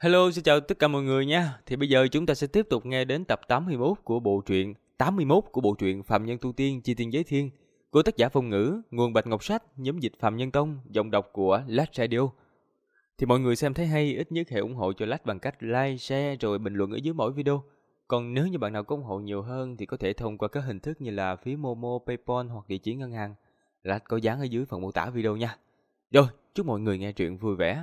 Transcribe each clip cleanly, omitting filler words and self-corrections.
Hello, xin chào tất cả mọi người nha. Thì bây giờ chúng ta sẽ tiếp tục nghe đến tập 81 của bộ truyện Phạm Nhân Tu Tiên Chi Tiên Giới Thiên của tác giả Phong Ngữ, nguồn Bạch Ngọc Sách, nhóm dịch Phạm Nhân Tông, giọng đọc của Lách Radio. Thì mọi người xem thấy hay, ít nhất hãy ủng hộ cho Lách bằng cách like, share rồi bình luận ở dưới mỗi video. Còn nếu như bạn nào có ủng hộ nhiều hơn thì có thể thông qua các hình thức như là phí Momo, PayPal hoặc địa chỉ ngân hàng. Lách có dán ở dưới phần mô tả video nha. Rồi, chúc mọi người nghe truyện vui vẻ.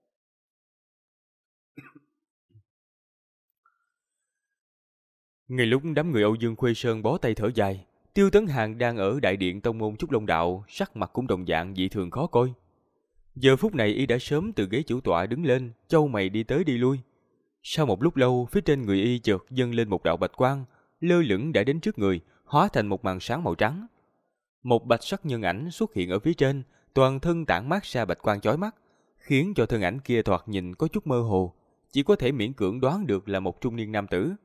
Ngay lúc đám người Âu Dương Khuê Sơn bó tay thở dài, Tiêu Tấn Hàn đang ở đại điện tông môn Trúc Long Đạo, sắc mặt cũng đồng dạng dị thường khó coi. Giờ phút này y đã sớm từ ghế chủ tọa đứng lên, chau mày đi tới đi lui. Sau một lúc lâu, phía trên người y chợt dâng lên một đạo bạch quang, lơ lửng đã đến trước người, hóa thành một màn sáng màu trắng. Một bạch sắc nhân ảnh xuất hiện ở phía trên, toàn thân tản mát ra bạch quang chói mắt, khiến cho thân ảnh kia thoạt nhìn có chút mơ hồ, chỉ có thể miễn cưỡng đoán được là một trung niên nam tử.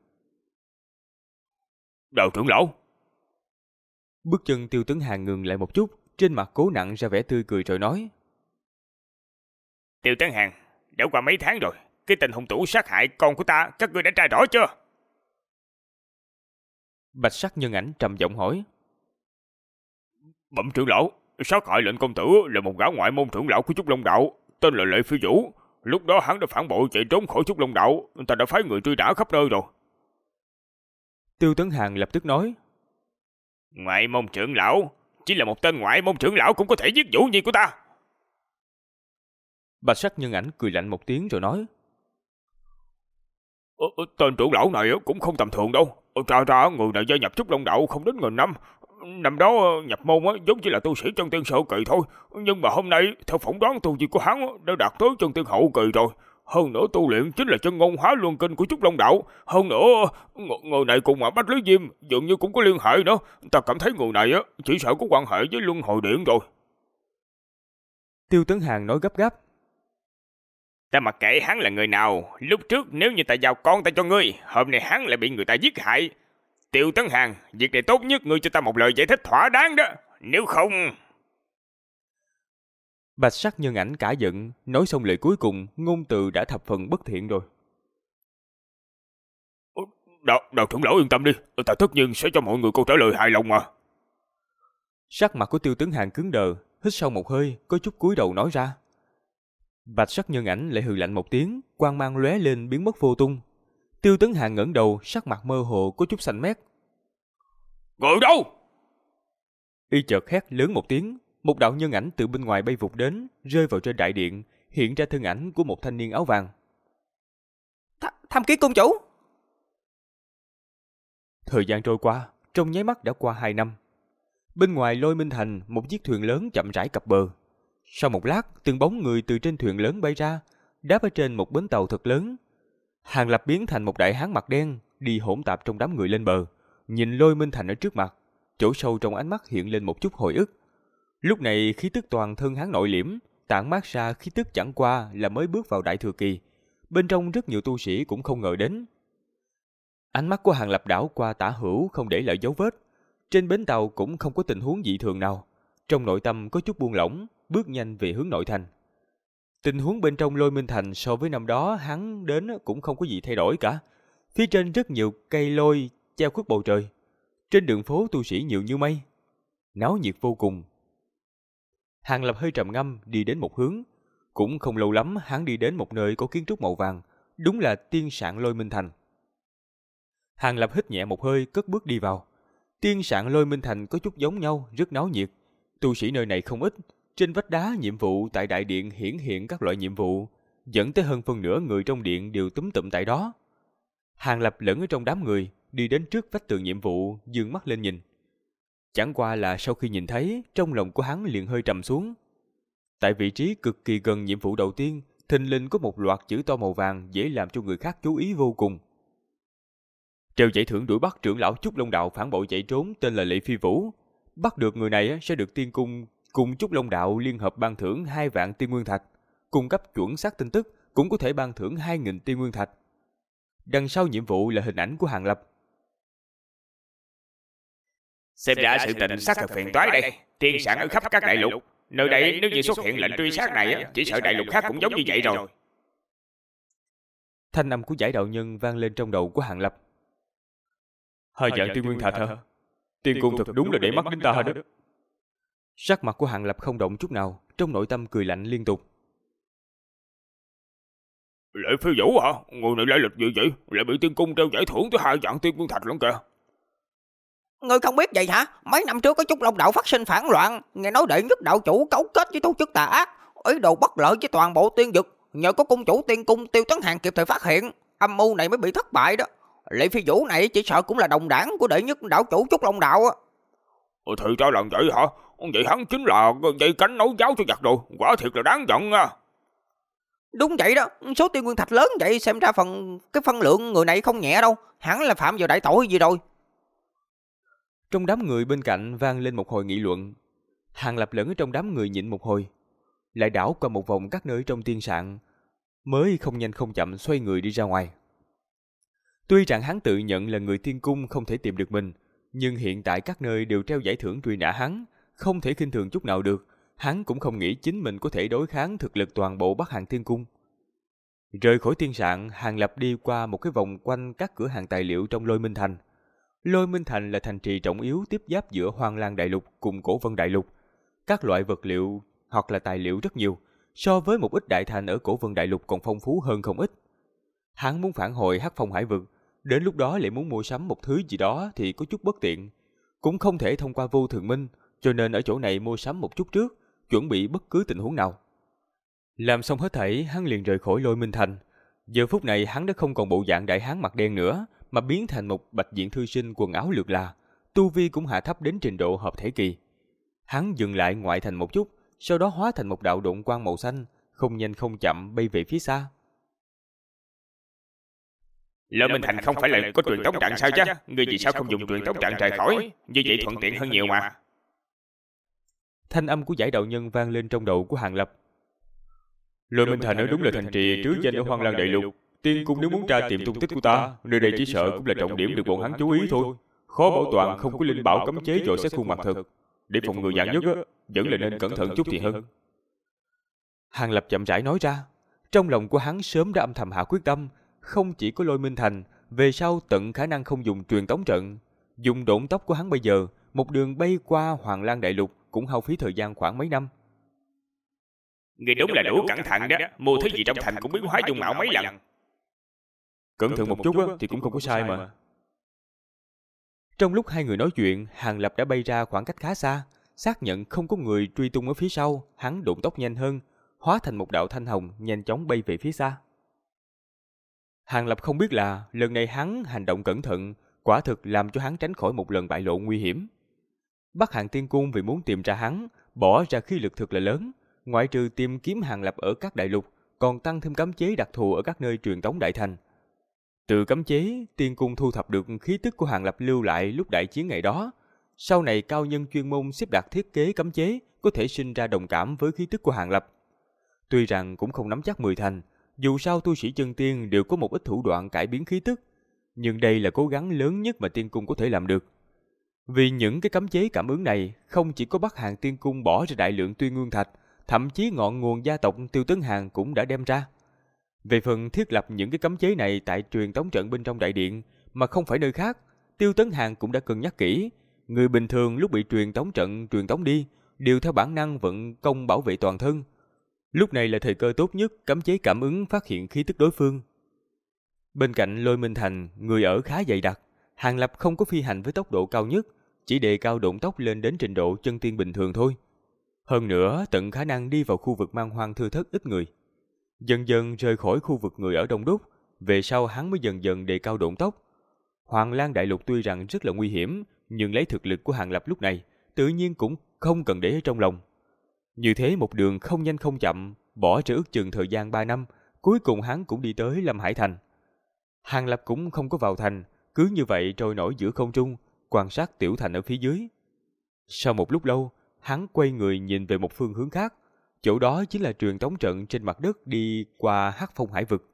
Đạo trưởng lão. Bước chân Tiêu Tấn Hàn ngừng lại một chút, trên mặt cố nặng ra vẻ tươi cười rồi nói: Tiêu Tấn Hàn, đã qua mấy tháng rồi, cái tên hung thủ sát hại con của ta, các ngươi đã tra rõ chưa? Bạch sắc nhân ảnh trầm giọng hỏi: Bẩm trưởng lão, sát hại lệnh công tử là một gã ngoại môn trưởng lão của Trúc Long Đạo, tên là Lệ Phi Vũ. Lúc đó hắn đã phản bội chạy trốn khỏi Trúc Long Đạo, ta đã phái người truy nã khắp nơi rồi. Tiêu Tấn Hàn lập tức nói: Ngoại môn trưởng lão? Chỉ là một tên ngoại môn trưởng lão cũng có thể giết Vũ Nhi của ta? Bạch sắc nhân ảnh cười lạnh một tiếng rồi nói: Tên trưởng lão này cũng không tầm thường đâu. Ra người này gia nhập Trúc Long Đạo không đến nghìn năm. Năm đó nhập môn giống chỉ là tu sĩ chân tiên sơ kỳ thôi. Nhưng mà hôm nay theo phỏng đoán tu vi của hắn đã đạt tới chân tiên hậu kỳ rồi. Hơn nữa tu luyện chính là chân ngôn hóa luân kinh của Trúc Long Đạo. Hơn nữa người này cùng mà Bách Lý Diêm dường như cũng có liên hệ nữa. Ta cảm thấy người này chỉ sợ có quan hệ với Luân Hồi Điện rồi. Tiêu Tấn Hàn nói gấp gáp: Ta mặc kệ hắn là người nào, lúc trước nếu như ta giao con ta cho ngươi, hôm nay hắn lại bị người ta giết hại. Tiêu Tấn Hàn, việc này tốt nhất ngươi cho ta một lời giải thích thỏa đáng đó, nếu không... Bạch sắc nhân ảnh cả giận, nói xong lời cuối cùng, ngôn từ đã thập phần bất thiện rồi. Đạo trưởng lão yên tâm đi, ta tất nhiên sẽ cho mọi người câu trả lời hài lòng mà. Sắc mặt của Tiêu Tấn Hàn cứng đờ, hít sâu một hơi, có chút cúi đầu nói ra. Bạch sắc nhân ảnh lại hừ lạnh một tiếng, quang mang lóe lên biến mất vô tung. Tiêu Tấn Hàn ngẩng đầu, sắc mặt mơ hồ có chút xanh mét. Người đâu? Y chợt hét lớn một tiếng, một đạo nhân ảnh từ bên ngoài bay vụt đến, rơi vào trên đại điện, hiện ra thân ảnh của một thanh niên áo vàng. Tham kiến công chủ. Thời gian trôi qua, trong nháy mắt đã qua 2 năm. Bên ngoài Lôi Minh Thành, một chiếc thuyền lớn chậm rãi cập bờ. Sau một lát, từng bóng người từ trên thuyền lớn bay ra, đáp ở trên một bến tàu thật lớn. Hàng Lập biến thành một đại hán mặt đen, đi hỗn tạp trong đám người lên bờ, nhìn Lôi Minh Thành ở trước mặt, chỗ sâu trong ánh mắt hiện lên một chút hồi ức. Lúc này khí tức toàn thân hắn nội liễm, tản mát ra khí tức chẳng qua là mới bước vào đại thừa kỳ. Bên trong rất nhiều tu sĩ cũng không ngờ đến. Ánh mắt của Hàng Lập đảo qua tả hữu không để lại dấu vết. Trên bến tàu cũng không có tình huống dị thường nào. Trong nội tâm có chút buông lỏng, bước nhanh về hướng nội thành. Tình huống bên trong Lôi Minh Thành so với năm đó hắn đến cũng không có gì thay đổi cả. Phía trên rất nhiều cây lôi treo khuất bầu trời. Trên đường phố tu sĩ nhiều như mây, náo nhiệt vô cùng. Hàng Lập hơi trầm ngâm đi đến một hướng. Cũng không lâu lắm hắn đi đến một nơi có kiến trúc màu vàng, đúng là tiên sạn Lôi Minh Thành. Hàng Lập hít nhẹ một hơi cất bước đi vào. Tiên sạn Lôi Minh Thành có chút giống nhau, rất náo nhiệt. Tu sĩ nơi này không ít. Trên vách đá nhiệm vụ tại đại điện hiển hiện các loại nhiệm vụ, dẫn tới hơn phân nửa người trong điện đều túm tụm tại đó. Hàng Lập lẫn ở trong đám người, đi đến trước vách tường nhiệm vụ, dương mắt lên nhìn. Chẳng qua là sau khi nhìn thấy, trong lòng của hắn liền hơi trầm xuống. Tại vị trí cực kỳ gần nhiệm vụ đầu tiên, thình lình có một loạt chữ to màu vàng dễ làm cho người khác chú ý vô cùng. Treo giải thưởng đuổi bắt trưởng lão Trúc Long Đạo phản bội chạy trốn tên là Lệ Phi Vũ. Bắt được người này sẽ được tiên cung cùng Trúc Long Đạo liên hợp ban thưởng 2 vạn tiên nguyên thạch, cung cấp chuẩn xác tin tức cũng có thể ban thưởng 2.000 tiên nguyên thạch. Đằng sau nhiệm vụ là hình ảnh của Hàng Lập. Xem ra sự tình xác thật phiền toái đây. Tiên sản ở khắp các đại lục. Nơi đây nếu như xuất hiện lệnh truy sát này chỉ sợ đại lục khác cũng giống như vậy rồi. Thanh âm của giải đạo nhân vang lên trong đầu của Hàng Lập. 2 vạn tiên nguyên thạch hả? Tiên cung thật đúng là để mắt đến ta đó. Sắc mặt của Hàng Lập không động chút nào, trong nội tâm cười lạnh liên tục. Lệ Phi Vũ hả? Người này lai lịch gì vậy? Lại bị tiên cung treo giải thưởng tới 2 vạn tiên nguyên thạch lắm kìa. Ngươi không biết vậy hả? Mấy năm trước có Trúc Long đạo phát sinh phản loạn, nghe nói đệ nhất đạo chủ cấu kết với tổ chức tà ác, ý đồ bất lợi với toàn bộ tiên vực. Nhờ có cung chủ tiên cung Tiêu Tấn Hàng kịp thời phát hiện, âm mưu này mới bị thất bại đó. Lệ Phi Vũ này chỉ sợ cũng là đồng đảng của đệ nhất đạo chủ Trúc Long đạo á. Thì ra là vậy hả? Vậy hắn chính là dây cánh nấu giáo cho giặc rồi, quả thiệt là đáng giận nha. Đúng vậy đó, số tiên nguyên thạch lớn vậy xem ra cái phân lượng người này không nhẹ đâu, hẳn là phạm vào đại tội gì rồi. Trong đám người bên cạnh vang lên một hồi nghị luận. Hàng Lập lẫn ở trong đám người nhịn một hồi, lại đảo qua một vòng các nơi trong tiên sạn, mới không nhanh không chậm xoay người đi ra ngoài. Tuy rằng hắn tự nhận là người tiên cung không thể tìm được mình, nhưng hiện tại các nơi đều treo giải thưởng truy nã hắn, không thể khinh thường chút nào được. Hắn cũng không nghĩ chính mình có thể đối kháng thực lực toàn bộ Bắc Hàng Tiên Cung. Rời khỏi tiên sạn, Hàng Lập đi qua một cái vòng quanh các cửa hàng tài liệu trong Lôi Minh Thành. Lôi Minh Thành là thành trì trọng yếu tiếp giáp giữa Hoang Lang Đại Lục cùng Cổ Vân Đại Lục. Các loại vật liệu hoặc là tài liệu rất nhiều, so với một ít đại thành ở Cổ Vân Đại Lục còn phong phú hơn không ít. Hắn muốn phản hồi Hắc Phong Hải Vực, đến lúc đó lại muốn mua sắm một thứ gì đó thì có chút bất tiện. Cũng không thể thông qua Vô Thường Minh, cho nên ở chỗ này mua sắm một chút trước, chuẩn bị bất cứ tình huống nào. Làm xong hết thảy, hắn liền rời khỏi Lôi Minh Thành. Giờ phút này hắn đã không còn bộ dạng đại hán mặt đen nữa, mà biến thành một bạch diện thư sinh quần áo lượt là, tu vi cũng hạ thấp đến trình độ hợp thể kỳ. Hắn dừng lại ngoại thành một chút, sau đó hóa thành một đạo độn quang màu xanh, không nhanh không chậm bay về phía xa. Lôi Minh Thành không phải là có truyền tống trận sao chứ? Ngươi vì sao không dùng truyền tống trận rời khỏi? Như vậy thuận tiện hơn nhiều mà. Thanh âm của giải đạo nhân vang lên trong đầu của Hàng Lập. Lôi Minh Thành nói đúng là thành trì trứ danh ở Hoang Lang Đại Lục. Tiên cung nếu muốn tra tìm tung tích của ta, nơi đây chỉ sợ cũng là trọng điểm được bọn hắn chú ý thôi. Khó bảo toàn không có linh bảo cấm chế dội xét khuôn mặt thật. Để phòng ngừa vạn nhất á, vẫn là nên cẩn thận chút thì hơn. Hàng Lập chậm rãi nói ra. Trong lòng của hắn sớm đã âm thầm hạ quyết tâm, không chỉ có Lôi Minh Thành, về sau tận khả năng không dùng truyền tống trận. Dùng độn tốc của hắn bây giờ, một đường bay qua Hoang Lang Đại Lục cũng hao phí thời gian khoảng mấy năm. Người đúng là đủ cẩn thận đó, mua thứ gì trong thành cũng biến hóa dung mạo mấy lần. Cẩn thận một chút á, thì cũng không có sai mà. Trong lúc hai người nói chuyện, Hàng Lập đã bay ra khoảng cách khá xa, xác nhận không có người truy tung ở phía sau, hắn độn tốc nhanh hơn, hóa thành một đạo thanh hồng nhanh chóng bay về phía xa. Hàng Lập không biết là lần này hắn hành động cẩn thận, quả thực làm cho hắn tránh khỏi một lần bại lộ nguy hiểm. Bắc Hàng Tiên Cung vì muốn tìm ra hắn, bỏ ra khí lực thực là lớn, ngoại trừ tìm kiếm Hàng Lập ở các đại lục, còn tăng thêm cấm chế đặc thù ở các nơi truyền tống đại thành. Từ cấm chế, Tiên Cung thu thập được khí tức của Hàng Lập lưu lại lúc đại chiến ngày đó. Sau này cao nhân chuyên môn xếp đặt thiết kế cấm chế có thể sinh ra đồng cảm với khí tức của Hàng Lập. Tuy rằng cũng không nắm chắc 10 thành, dù sao tu sĩ chân tiên đều có một ít thủ đoạn cải biến khí tức, nhưng đây là cố gắng lớn nhất mà Tiên Cung có thể làm được. Vì những cái cấm chế cảm ứng này, không chỉ có Bắc Hàng Tiên Cung bỏ ra đại lượng tuyên nguyên thạch, thậm chí ngọn nguồn gia tộc Tiêu Tấn Hàng cũng đã đem ra. Về phần thiết lập những cái cấm chế này tại truyền tống trận bên trong đại điện, mà không phải nơi khác, Tiêu Tấn Hàng cũng đã cân nhắc kỹ. Người bình thường lúc bị truyền tống trận truyền tống đi, đều theo bản năng vận công bảo vệ toàn thân. Lúc này là thời cơ tốt nhất cấm chế cảm ứng phát hiện khí tức đối phương. Bên cạnh Lôi Minh Thành, người ở khá dày đặc, Hàng Lập không có phi hành với tốc độ cao nhất, chỉ đề cao độn tốc lên đến trình độ chân tiên bình thường thôi. Hơn nữa, tận khả năng đi vào khu vực man hoang thưa thớt ít người. Dần dần rời khỏi khu vực người ở đông đúc, về sau hắn mới dần dần đề cao độn tốc. Hoang Lang Đại Lục tuy rằng rất là nguy hiểm, nhưng lấy thực lực của Hàng Lập lúc này, tự nhiên cũng không cần để ở trong lòng. Như thế một đường không nhanh không chậm, bỏ ra ước chừng thời gian 3 năm, cuối cùng hắn cũng đi tới Lâm Hải Thành. Hàng Lập cũng không có vào thành, cứ như vậy trôi nổi giữa không trung, quan sát tiểu thành ở phía dưới. Sau một lúc lâu, hắn quay người nhìn về một phương hướng khác, chỗ đó chính là truyền tống trận trên mặt đất đi qua Hắc Phong Hải Vực.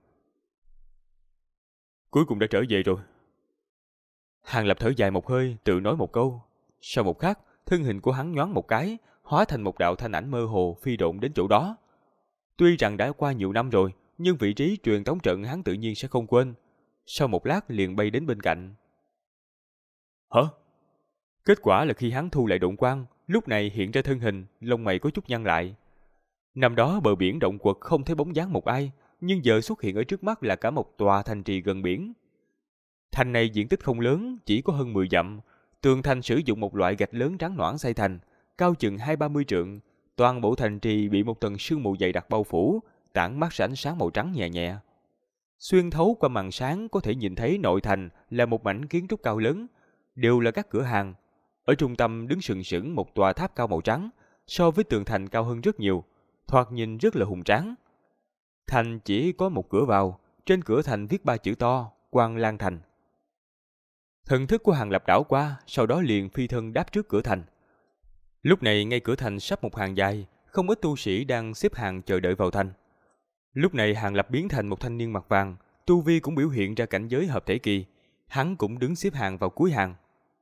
Cuối cùng đã trở về rồi. Hàng Lập thở dài một hơi, tự nói một câu. Sau một khắc, thân hình của hắn nhoáng một cái, hóa thành một đạo thanh ảnh mơ hồ phi độn đến chỗ đó. Tuy rằng đã qua nhiều năm rồi, nhưng vị trí truyền tống trận hắn tự nhiên sẽ không quên. Sau một lát liền bay đến bên cạnh. Hả? Kết quả là khi hắn thu lại độn quang, lúc này hiện ra thân hình, lông mày có chút nhăn lại. Năm đó bờ biển động quật không thấy bóng dáng một ai, nhưng giờ xuất hiện ở trước mắt là cả một tòa thành trì gần biển. Thành này diện tích không lớn, chỉ có hơn 10 dặm. Tường thành sử dụng một loại gạch lớn trắng nõn xây thành, cao chừng 20-30 trượng. Toàn bộ thành trì bị một tầng sương mù dày đặc bao phủ, tản mát ra ánh sáng màu trắng nhẹ nhẹ. Xuyên thấu qua màn sáng có thể nhìn thấy nội thành là một mảnh kiến trúc cao lớn, đều là các cửa hàng. Ở trung tâm đứng sừng sững một tòa tháp cao màu trắng, so với tường thành cao hơn rất nhiều, thoạt nhìn rất là hùng tráng. Thành chỉ có một cửa vào, trên cửa thành viết 3 chữ to, Quan Lang Thành. Thần thức của Hàng Lập đảo qua, sau đó liền phi thân đáp trước cửa thành. Lúc này ngay cửa thành sắp một hàng dài, không ít tu sĩ đang xếp hàng chờ đợi vào thành. Lúc này Hàng Lập biến thành một thanh niên mặc vàng, tu vi cũng biểu hiện ra cảnh giới hợp thể kỳ. Hắn cũng đứng xếp hàng vào cuối hàng.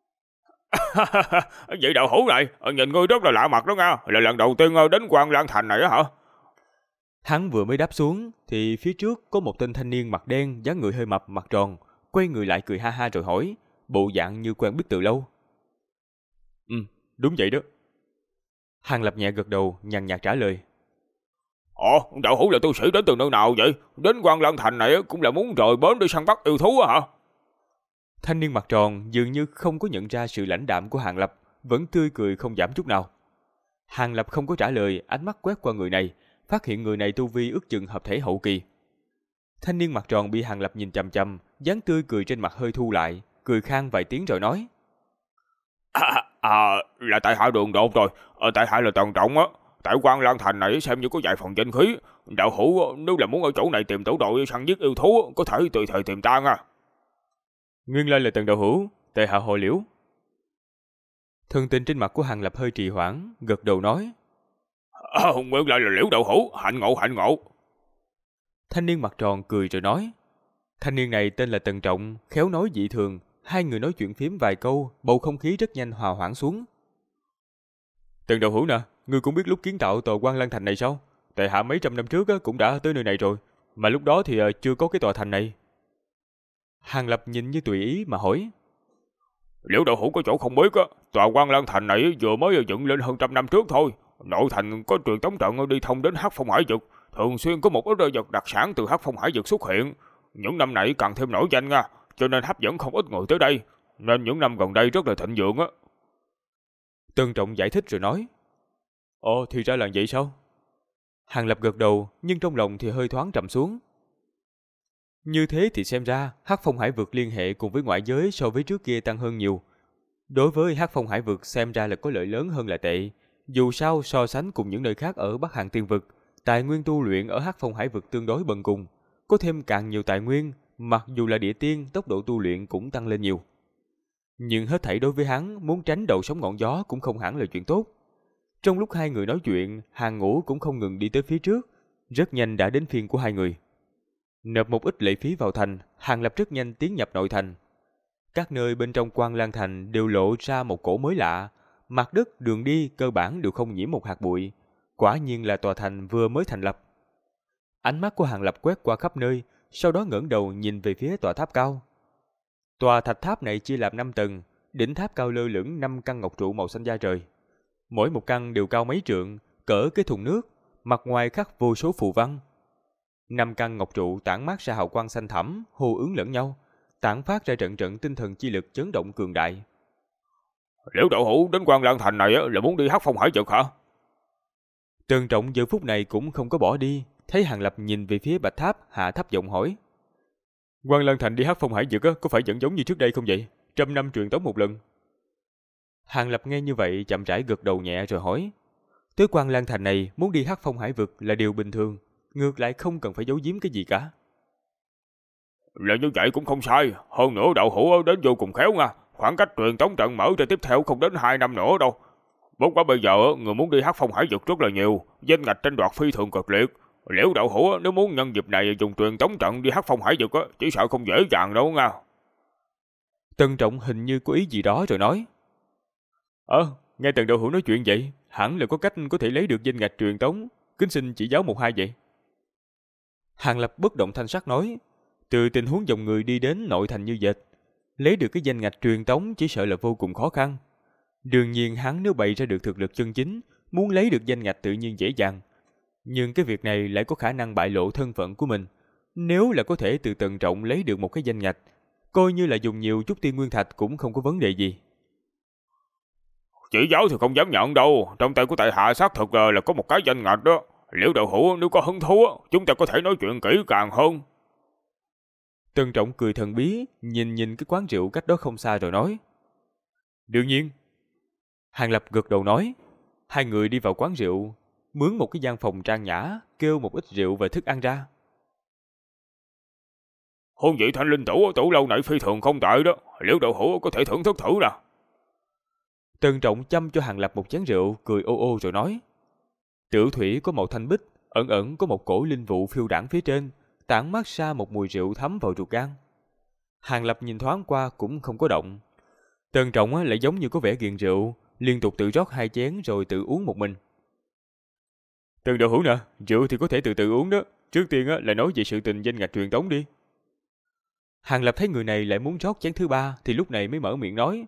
Vậy đạo hữu này, nhìn ngươi rất là lạ mặt đó nha, là lần đầu tiên đến Quan Lang Thành này á hả? Hắn vừa mới đáp xuống, thì phía trước có một tên thanh niên mặt đen, dáng người hơi mập, mặt tròn, quay người lại cười ha ha rồi hỏi, bộ dạng như quen biết từ lâu. Đúng vậy đó. Hàng Lập nhẹ gật đầu, nhàn nhạt trả lời. Đạo hữu là tu sĩ đến từ nơi nào vậy? Đến Quan Lang Thành này cũng là muốn rời bến đi săn bắt yêu thú hả? Thanh niên mặt tròn dường như không có nhận ra sự lãnh đạm của Hàng Lập, vẫn tươi cười không giảm chút nào. Hàng Lập không có trả lời, ánh mắt quét qua người này, phát hiện người này tu vi ước chừng hợp thể hậu kỳ. Thanh niên mặt tròn bị Hàng Lập nhìn chằm chằm, dáng tươi cười trên mặt hơi thu lại, cười khan vài tiếng rồi nói. Là tại hạ đường đột rồi, tại hạ là Tần Trọng á. Tại Quan Lang Thành này xem như có vài phần danh khí. Đạo hữu nếu là muốn ở chỗ này tìm tổ đội săn giết yêu thú, có thể tùy thời tìm ta nha. Nguyên lai là Tần đạo hữu, tại hạ họ Liễu. Thần tình trên mặt của Hàng Lập hơi trì hoãn, gật đầu nói. Nguyên lai là Liễu đạo hữu, hạnh ngộ hạnh ngộ. Thanh niên mặt tròn cười rồi nói. Thanh niên này tên là Tần Trọng, khéo nói dị thường. Hai người nói chuyện phím vài câu, bầu không khí rất nhanh hòa hoãn xuống. Tần đạo hữu nè, ngươi cũng biết lúc kiến tạo tòa Quan Lang Thành này sao? Tại hạ mấy trăm năm trước cũng đã tới nơi này rồi, mà lúc đó thì chưa có cái tòa thành này. Hàng Lập nhìn như tùy ý mà hỏi. Liễu đạo hữu có chỗ không biết á, tòa Quan Lang Thành này vừa mới dựng lên hơn trăm năm trước thôi. Nội thành có truyền tống trận đi thông đến Hắc Phong Hải Vực, thường xuyên có một ít vật đặc sản từ Hắc Phong Hải Vực xuất hiện. Những năm này càng thêm nổi danh nha, cho nên hấp dẫn không ít người tới đây, nên những năm gần đây rất là thịnh vượng á. Tần Trọng giải thích rồi nói. Thì ra là vậy sao? Hàng Lập gật đầu, nhưng trong lòng thì hơi thoáng trầm xuống. Như thế thì xem ra Hắc Phong Hải Vực liên hệ cùng với ngoại giới so với trước kia tăng hơn nhiều. Đối với Hắc Phong Hải Vực xem ra là có lợi lớn hơn là tệ. Dù sao so sánh cùng những nơi khác ở Bắc Hàn Tiên Vực, tài nguyên tu luyện ở Hắc Phong Hải Vực tương đối bần cùng, có thêm càng nhiều tài nguyên, mặc dù là địa tiên, tốc độ tu luyện cũng tăng lên nhiều. Nhưng hết thảy đối với hắn, muốn tránh đầu sóng ngọn gió cũng không hẳn là chuyện tốt. Trong lúc hai người nói chuyện, Hàng Ngũ cũng không ngừng đi tới phía trước, rất nhanh đã đến phiên của hai người. Nộp một ít lệ phí vào thành, Hàng Lập rất nhanh tiến nhập nội thành. Các nơi bên trong Quan Lang Thành đều lộ ra một cổ mới lạ, mặt đất, đường đi cơ bản đều không nhiễm một hạt bụi, quả nhiên là tòa thành vừa mới thành lập. Ánh mắt của Hàng Lập quét qua khắp nơi, sau đó ngẩng đầu nhìn về phía tòa tháp cao. Tòa thạch tháp này chia làm 5 tầng, đỉnh tháp cao lơ lửng 5 căn ngọc trụ màu xanh da trời. Mỗi một căn đều cao mấy trượng, cỡ cái thùng nước, mặt ngoài khắc vô số phù văn. 5 căn ngọc trụ tản mát ra hào quang xanh thẳm, hô ứng lẫn nhau, tản phát ra trận trận tinh thần chi lực chấn động cường đại. Liễu đạo hữu đến Quan Lang Thành này là muốn đi Hắc Phong Hải Vực hả? Tần Trọng giờ phút này cũng không có bỏ đi, thấy Hàng Lập nhìn về phía bạch tháp, hạ thấp giọng hỏi. Quan Lang Thành đi Hắc Phong Hải Vực có phải vẫn giống như trước đây không vậy? 100 năm truyền tống một lần. Hàng Lập nghe như vậy chậm rãi gật đầu nhẹ rồi hỏi. Tới Quan Lang Thành này muốn đi Hắc Phong Hải Vực là điều bình thường, ngược lại không cần phải giấu giếm cái gì cả. Là như vậy cũng không sai, hơn nữa đạo hữu đến vô cùng khéo nha. Khoảng cách truyền tống trận mở ra tiếp theo không đến 2 năm nữa đâu. Bất quá bây giờ người muốn đi Hắc Phong Hải Vực rất là nhiều, danh ngạch tranh đoạt phi thường cực liệt. Liễu đạo hữu nếu muốn nhân dịp này dùng truyền tống trận đi Hắc Phong Hải Vực chỉ sợ không dễ dàng đâu nha. Tân Trọng hình như có ý gì đó rồi nói. Nghe Tần đạo hữu nói chuyện vậy, hẳn là có cách có thể lấy được danh ngạch truyền tống, kính xin chỉ giáo một hai vậy. Hàng Lập bất động thanh sắc nói, từ tình huống dòng người đi đến nội thành như dệt, lấy được cái danh ngạch truyền tống chỉ sợ là vô cùng khó khăn. Đương nhiên hắn nếu bày ra được thực lực chân chính, muốn lấy được danh ngạch tự nhiên dễ dàng. Nhưng cái việc này lại có khả năng bại lộ thân phận của mình. Nếu là có thể từ Tần Trọng lấy được một cái danh ngạch, coi như là dùng nhiều chút tiên nguyên thạch cũng không có vấn đề gì. Chỉ giáo thì không dám nhận đâu, trong tay của tại hạ xác thực là có một cái danh ngạch đó. Liễu đạo hữu nếu có hứng thú, chúng ta có thể nói chuyện kỹ càng hơn. Tần Trọng cười thần bí, nhìn cái quán rượu cách đó không xa rồi nói. Đương nhiên. Hàng Lập gật đầu nói. Hai người đi vào quán rượu, mướn một cái gian phòng trang nhã, kêu một ít rượu và thức ăn ra. Hương vị thanh linh tủ lâu này phi thường không tệ đó, Liễu đạo hữu có thể thưởng thức thử nè. Tần Trọng chăm cho Hàng Lập một chén rượu, cười ô ô rồi nói. Tiểu thủy có màu thanh bích, ẩn ẩn có một cổ linh vụ phiêu đãng phía trên, tản mát ra một mùi rượu thấm vào ruột gan. Hàng Lập nhìn thoáng qua cũng không có động. Tần Trọng lại giống như có vẻ ghiền rượu, liên tục tự rót 2 chén rồi tự uống một mình. Tần đạo hữu nè, rượu thì có thể từ từ uống đó. Trước tiên là nói về sự tình danh ngạch truyền tống đi. Hàng Lập thấy người này lại muốn rót chén thứ 3 thì lúc này mới mở miệng nói.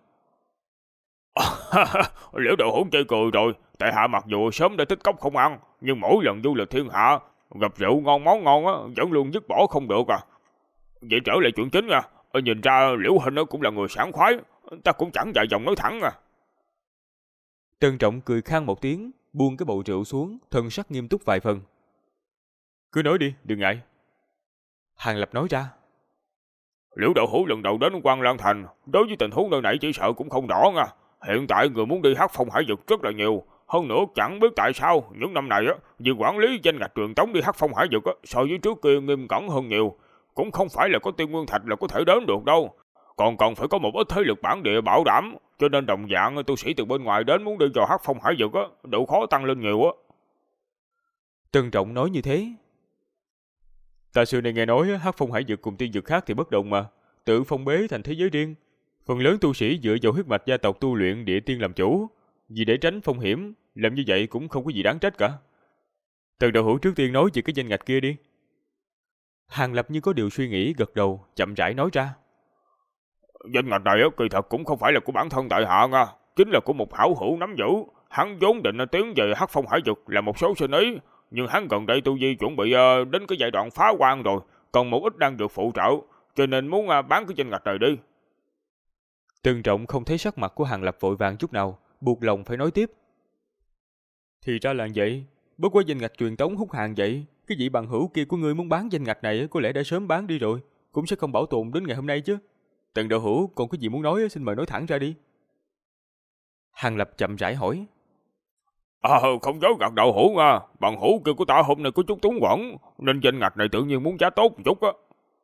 Liễu đạo hữu chơi cười rồi, tại hạ mặc dù sớm đã tích cốc không ăn, nhưng mỗi lần du lịch thiên hạ gặp rượu ngon món ngon vẫn luôn dứt bỏ không được à. Vậy trở lại chuyện chính nha, nhìn ra Liễu huynh cũng là người sảng khoái, ta cũng chẳng dài dòng nói thẳng à. Tần Trọng cười khan một tiếng, buông cái bầu rượu xuống, thần sắc nghiêm túc vài phần. Cứ nói đi, đừng ngại. Hàng Lập nói ra. Liễu đạo hữu lần đầu đến Quan Lan Thành, đối với tình huống nơi này chỉ sợ cũng không rõ nha. Hiện tại người muốn đi Hắc Phong Hải Vực rất là nhiều, hơn nữa chẳng biết tại sao những năm này việc quản lý danh ngạch truyền tống đi Hắc Phong Hải Vực so với trước kia nghiêm cẩn hơn nhiều, cũng không phải là có tiên nguyên thạch là có thể đến được đâu, còn cần phải có một ít thế lực bản địa bảo đảm, cho nên đồng dạng tu sĩ từ bên ngoài đến muốn đi vào Hắc Phong Hải Vực độ khó tăng lên nhiều. Tần Trọng nói như thế. Ta xưa này nghe nói Hắc Phong Hải Vực cùng tiên vực khác thì bất đồng mà, tự phong bế thành thế giới riêng. Phần lớn tu sĩ dựa vào huyết mạch gia tộc tu luyện địa tiên làm chủ, vì để tránh phong hiểm, làm như vậy cũng không có gì đáng trách cả. Tần đạo hữu trước tiên nói về cái danh ngạch kia đi. Hàng Lập như có điều suy nghĩ gật đầu, chậm rãi nói ra. Danh ngạch này kỳ thật cũng không phải là của bản thân tại hạ nha, chính là của một hảo hữu nắm giữ. Hắn vốn định tiến về Hắc Phong Hải Vực là một số sinh ý, nhưng hắn gần đây tu vi chuẩn bị đến cái giai đoạn phá quan rồi, còn một ít đang được phụ trợ, cho nên muốn bán cái danh ngạch này đi. Tần Trọng không thấy sắc mặt của Hàng Lập vội vàng chút nào, buộc lòng phải nói tiếp. Thì ra là vậy, bất quá danh ngạch truyền tống hút hàng vậy, cái vị bằng hữu kia của ngươi muốn bán danh ngạch này có lẽ đã sớm bán đi rồi, cũng sẽ không bảo tồn đến ngày hôm nay chứ. Tần đạo hữu còn có gì muốn nói xin mời nói thẳng ra đi. Hàng Lập chậm rãi hỏi. Không giấu gạt đạo hữu nha, bằng hữu kia của ta hôm nay có chút túng quẫn, nên danh ngạch này tự nhiên muốn giá tốt một chút á.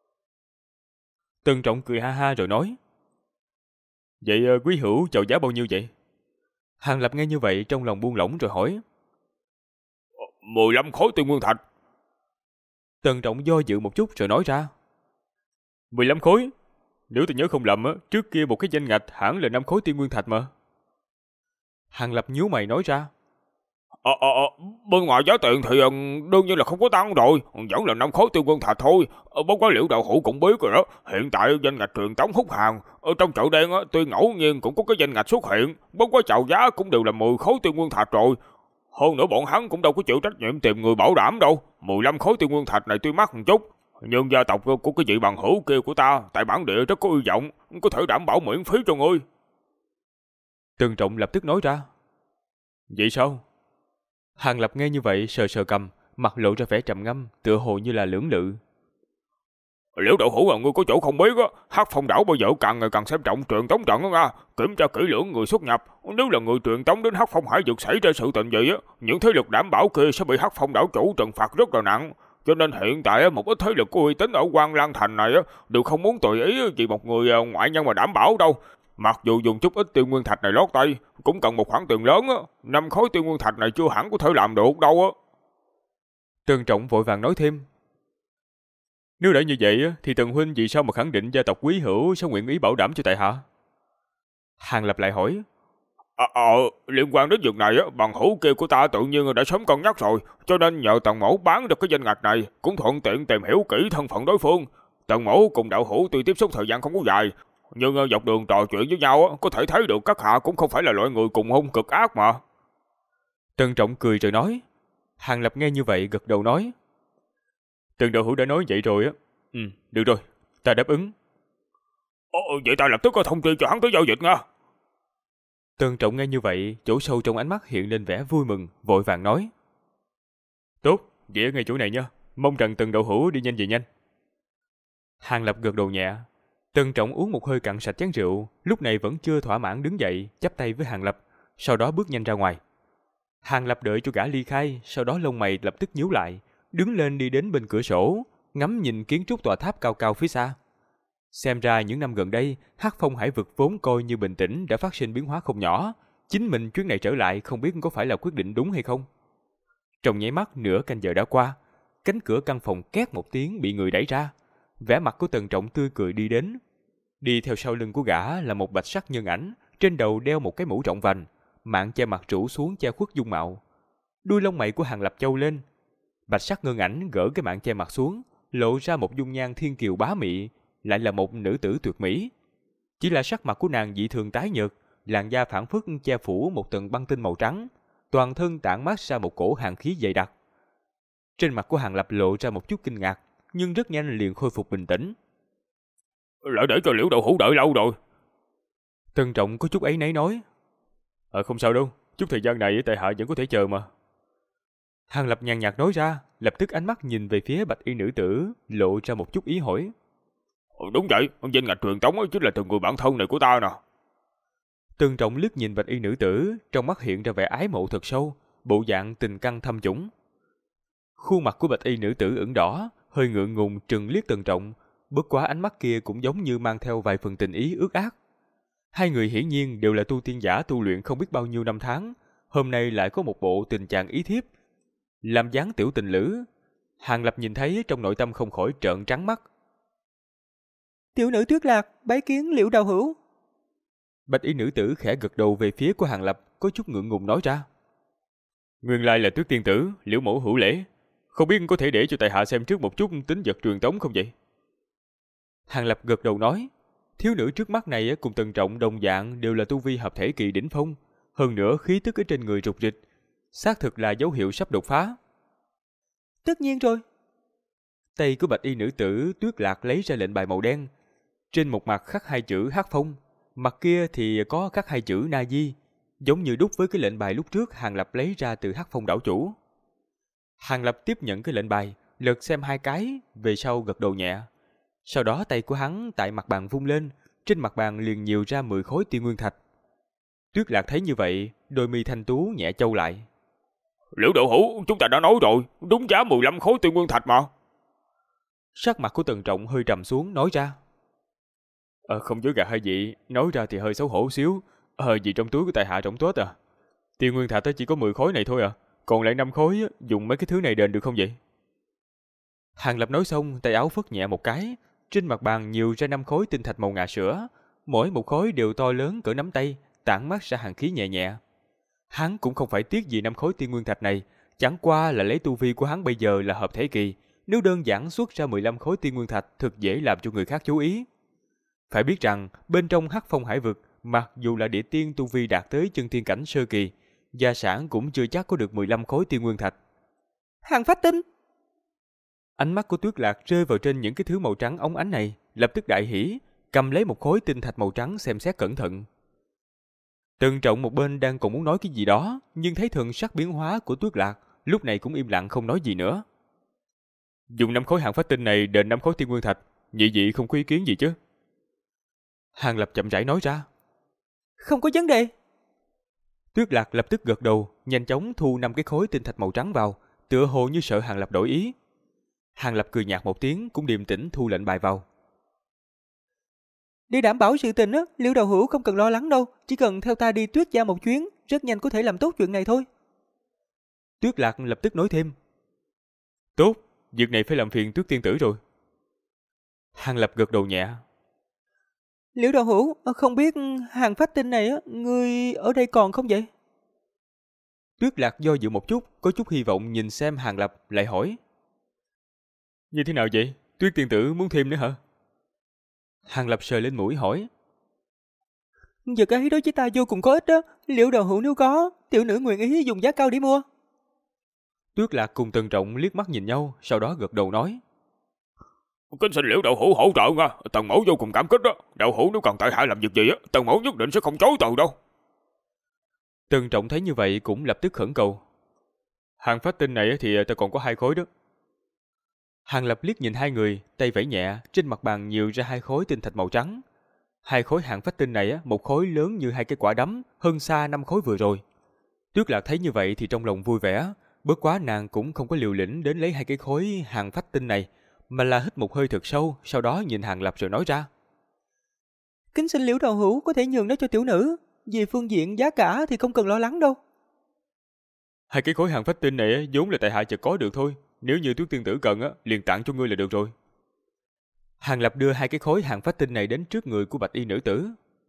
Tần Trọng cười ha ha rồi nói. Vậy quý hữu chào giá bao nhiêu vậy? Hàng Lập nghe như vậy trong lòng buông lỏng rồi hỏi. 15 khối tiên nguyên thạch. Tần Trọng do dự một chút rồi nói ra. 15 khối? Nếu tôi nhớ không lầm trước kia một cái danh ngạch hẳn là 5 khối tiên nguyên thạch mà. Hàng Lập nhíu mày nói ra. Bên ngoài giá tiền thì đương nhiên là không có tăng rồi, vẫn là 5 khối tiên nguyên thạch thôi. Bất quá Liễu đạo hữu cũng biết rồi đó, hiện tại danh ngạch truyền tống hút hàng ở trong chợ đen tuy ngẫu nhiên cũng có cái danh ngạch xuất hiện, bất quá chào giá cũng đều là 10 khối tiên nguyên thạch rồi. Hơn nữa bọn hắn cũng đâu có chịu trách nhiệm tìm người bảo đảm đâu. 15 khối tiên nguyên thạch này tuy mắc một chút, nhưng gia tộc của cái vị bằng hữu kia của ta tại bản địa rất có uy vọng, có thể đảm bảo miễn phí cho ngươi. Tần Trọng lập tức nói ra. Vậy sao? Hàng Lập nghe như vậy sờ sờ cầm, mặt lộ ra vẻ trầm ngâm, tựa hồ như là lưỡng lự. Liễu đạo hữu ngươi có chỗ không biết Hắc Phong đảo bây giờ càng ngày càng xem trọng truyền tống trận nha, kiểm tra kỹ lưỡng người xuất nhập, nếu là người truyền tống đến Hắc Phong Hải Vực xảy ra sự tình gì những thế lực đảm bảo kia sẽ bị Hắc Phong đảo chủ trừng phạt rất là nặng, cho nên hiện tại một ít thế lực có uy tín ở Quan Lan Thành này đều không muốn tùy ý vì một người ngoại nhân mà đảm bảo đâu. Mặc dù dùng chút ít tiên nguyên thạch này lót tay cũng cần một khoản tiền lớn 5 khối tiên nguyên thạch này chưa hẳn có thể làm được đâu Tần Trọng vội vàng nói thêm. Nếu đã như vậy thì Tần huynh vì sao mà khẳng định gia tộc quý hữu sẽ nguyện ý bảo đảm cho tại hạ? Hàng Lập lại hỏi. Liên quan đến việc này, bằng hữu kia của ta tự nhiên đã sớm cân nhắc rồi, cho nên nhờ Tần Mỗ bán được cái danh ngạch này, cũng thuận tiện tìm hiểu kỹ thân phận đối phương. Tần Mỗ cùng đạo hữu tuy tiếp xúc thời gian không có dài, nhưng dọc đường trò chuyện với nhau có thể thấy được các hạ cũng không phải là loại người cùng hung cực ác mà. Tân Trọng cười rồi nói. Hàng Lập nghe như vậy gật đầu nói. Tần đạo hữu đã nói vậy rồi á. Được rồi, ta đáp ứng. Vậy ta lập tức có thông tin cho hắn tới giao dịch nha. Tân Trọng nghe như vậy, chỗ sâu trong ánh mắt hiện lên vẻ vui mừng, vội vàng nói. Tốt, vậy ở ngay chỗ này nha, mong rằng Tần đạo hữu đi nhanh về nhanh. Hàng Lập gật đầu nhẹ. Tân Trọng uống một hơi cạn sạch chén rượu, lúc này vẫn chưa thỏa mãn đứng dậy, chắp tay với Hàng Lập, sau đó bước nhanh ra ngoài. Hàng Lập đợi cho gã ly khai, sau đó lông mày lập tức nhíu lại, đứng lên đi đến bên cửa sổ, ngắm nhìn kiến trúc tòa tháp cao cao phía xa. Xem ra những năm gần đây, Hắc Phong Hải vực vốn coi như bình tĩnh đã phát sinh biến hóa không nhỏ. Chính mình chuyến này trở lại không biết có phải là quyết định đúng hay không. Trong nháy mắt nửa canh giờ đã qua, cánh cửa căn phòng két một tiếng bị người đẩy ra. Vẻ mặt của Tần Trọng tươi cười đi đến. Đi theo sau lưng của gã là một bạch sắc nhân ảnh, trên đầu đeo một cái mũ rộng vành, mạng che mặt rủ xuống che khuất dung mạo. Đuôi lông mày của Hàng Lập chau lên. Bạch sắc ngân ảnh gỡ cái mạng che mặt xuống, lộ ra một dung nhan thiên kiều bá mị, lại là một nữ tử tuyệt mỹ. Chỉ là sắc mặt của nàng dị thường tái nhợt, làn da phảng phất che phủ một tầng băng tinh màu trắng, toàn thân tản mát ra một cổ hàn khí dày đặc. Trên mặt của Hàng Lập lộ ra một chút kinh ngạc, nhưng rất nhanh liền khôi phục bình tĩnh. Lại để cho Liễu đạo hữu đợi lâu rồi. Tân Trọng có chút áy náy nói. Không sao đâu, chút thời gian này tại hạ vẫn có thể chờ mà. Hàng Lập nhàn nhạt nói ra, lập tức ánh mắt nhìn về phía bạch y nữ tử, lộ ra một chút ý hỏi. Đúng vậy, danh ngạch truyền tống chính là từ người bạn thân này của ta nè. Tân Trọng liếc nhìn bạch y nữ tử, trong mắt hiện ra vẻ ái mộ thật sâu, bộ dạng tình căng thâm trũng. Khuôn mặt của bạch y nữ tử ửng đỏ, hơi ngượng ngùng trừng liếc Tân Trọng, bất quá ánh mắt kia cũng giống như mang theo vài phần tình ý ước ác. Hai người hiển nhiên đều là tu tiên giả tu luyện không biết bao nhiêu năm tháng, hôm nay lại có một bộ tình trạng ý thiếp, làm dáng tiểu tình lữ. Hàng Lập nhìn thấy trong nội tâm không khỏi trợn trắng mắt. Tiểu nữ Tuyết Lạc bái kiến Liễu đạo hữu. Bạch y nữ tử khẽ gật đầu về phía của Hàng Lập, có chút ngượng ngùng nói ra. Nguyên lai là Tuyết tiên tử, Liễu mẫu hữu lễ, không biết có thể để cho tại hạ xem trước một chút tính vật truyền tống không vậy? Hàng Lập gật đầu nói. Thiếu nữ trước mắt này cùng Tần Trọng đồng dạng đều là tu vi hợp thể kỳ đỉnh phong, hơn nữa khí tức ở trên người rục rịch, xác thực là dấu hiệu sắp đột phá. Tất nhiên rồi. Tay của bạch y nữ tử Tuyết Lạc lấy ra lệnh bài màu đen, trên một mặt khắc hai chữ Hắc Phong, mặt kia thì có khắc hai chữ Na Di, giống như đúc với cái lệnh bài lúc trước Hàng Lập lấy ra từ Hắc Phong đảo chủ. Hàng Lập tiếp nhận cái lệnh bài, lật xem hai cái, về sau gật đầu nhẹ. Sau đó tay của hắn tại mặt bàn vung lên, trên mặt bàn liền nhiều ra 10 khối tiên nguyên thạch. Tuyết Lạc thấy như vậy, đôi mi thanh tú nhẹ châu lại. Liễu đạo hữu, chúng ta đã nói rồi, đúng giá 15 khối tiên nguyên thạch mà. Sắc mặt của Tần Trọng hơi trầm xuống nói ra. Không dối gạt hai vị, nói ra thì hơi xấu hổ xíu. Vì trong túi của tại hạ rỗng tuếch à. Tiên nguyên thạch chỉ có 10 khối này thôi à, còn lại 5 khối dùng mấy cái thứ này đền được không vậy? Hàng Lập nói xong, tay áo phất nhẹ một cái, trên mặt bàn nhiều ra 5 khối tinh thạch màu ngà sữa, mỗi một khối đều to lớn cỡ nắm tay, tản mát ra hàn khí nhẹ nhẹ. Hắn cũng không phải tiếc gì 5 khối tiên nguyên thạch này, chẳng qua là lấy tu vi của hắn bây giờ là hợp thể kỳ, nếu đơn giản xuất ra 15 khối tiên nguyên thạch thực dễ làm cho người khác chú ý. Phải biết rằng, bên trong Hắc Phong Hải vực, mặc dù là địa tiên tu vi đạt tới chân tiên cảnh sơ kỳ, gia sản cũng chưa chắc có được 15 khối tiên nguyên thạch. Hàng phách tinh! Ánh mắt của Tuyết Lạc rơi vào trên những cái thứ màu trắng óng ánh này, lập tức đại hỉ, cầm lấy một khối tinh thạch màu trắng xem xét cẩn thận. Tần Trọng một bên đang còn muốn nói cái gì đó, nhưng thấy thần sắc biến hóa của Tuyết Lạc, lúc này cũng im lặng không nói gì nữa. Dùng 5 khối hạng phách tinh này đền 5 khối tiên nguyên thạch, nhị vị không có ý kiến gì chứ? Hàng Lập chậm rãi nói ra. Không có vấn đề. Tuyết Lạc lập tức gật đầu, nhanh chóng thu 5 cái khối tinh thạch màu trắng vào, tựa hồ như sợ Hàng Lập đổi ý. Hàng Lập cười nhạt một tiếng, cũng điềm tĩnh thu lệnh bài vào. Để đảm bảo sự tình, Liễu đạo hữu không cần lo lắng đâu, chỉ cần theo ta đi Tuyết gia một chuyến, rất nhanh có thể làm tốt chuyện này thôi. Tuyết Lạc lập tức nói thêm. Tốt, việc này phải làm phiền Tuyết tiên tử rồi. Hàng Lập gật đầu nhẹ. Liễu đạo hữu, không biết Hàng Phách Tinh này ngươi ở đây còn không vậy? Tuyết Lạc do dự một chút, có chút hy vọng nhìn xem Hàng Lập, lại hỏi. Như thế nào vậy? Tuyết tiên tử muốn thêm nữa hả? Hàng Lập sờ lên mũi hỏi. Vật ấy đối với ta vô cùng có ích đó. Liễu đạo hữu nếu có, tiểu nữ nguyện ý dùng giá cao để mua. Tuyết Lạc cùng Tần Trọng liếc mắt nhìn nhau, sau đó gật đầu nói. Kính xin Liễu đạo hữu hỗ trợ nha, Tần mẫu vô cùng cảm kích đó. Đạo hữu nếu còn tại hạ làm việc gì Tần mẫu nhất định sẽ không chối từ đâu. Tần Trọng thấy như vậy cũng lập tức khẩn cầu. Hàng Phách Tinh này thì ta còn có 2 khối đó. Hàng Lập liếc nhìn hai người, tay vẫy nhẹ, trên mặt bàn nhiều ra 2 khối tinh thạch màu trắng. 2 khối Hàng Phách Tinh này một khối lớn như 2 cái quả đấm, hơn xa 5 khối vừa rồi. Tuyết Lạc thấy như vậy thì trong lòng vui vẻ, bất quá nàng cũng không có liều lĩnh đến lấy 2 cái khối Hàng Phách Tinh này, mà là hít một hơi thật sâu, sau đó nhìn Hàng Lập rồi nói ra. Kính xin Liễu đạo hữu có thể nhường nó cho tiểu nữ, về phương diện giá cả thì không cần lo lắng đâu. 2 cái khối Hàng Phách Tinh này vốn là tại hạ chợt có được thôi, nếu như Tuyết tiên tử cần liền tặng cho ngươi là được rồi. Hàng Lập đưa 2 cái khối Hàng Phách Tinh này đến trước người của bạch y nữ tử.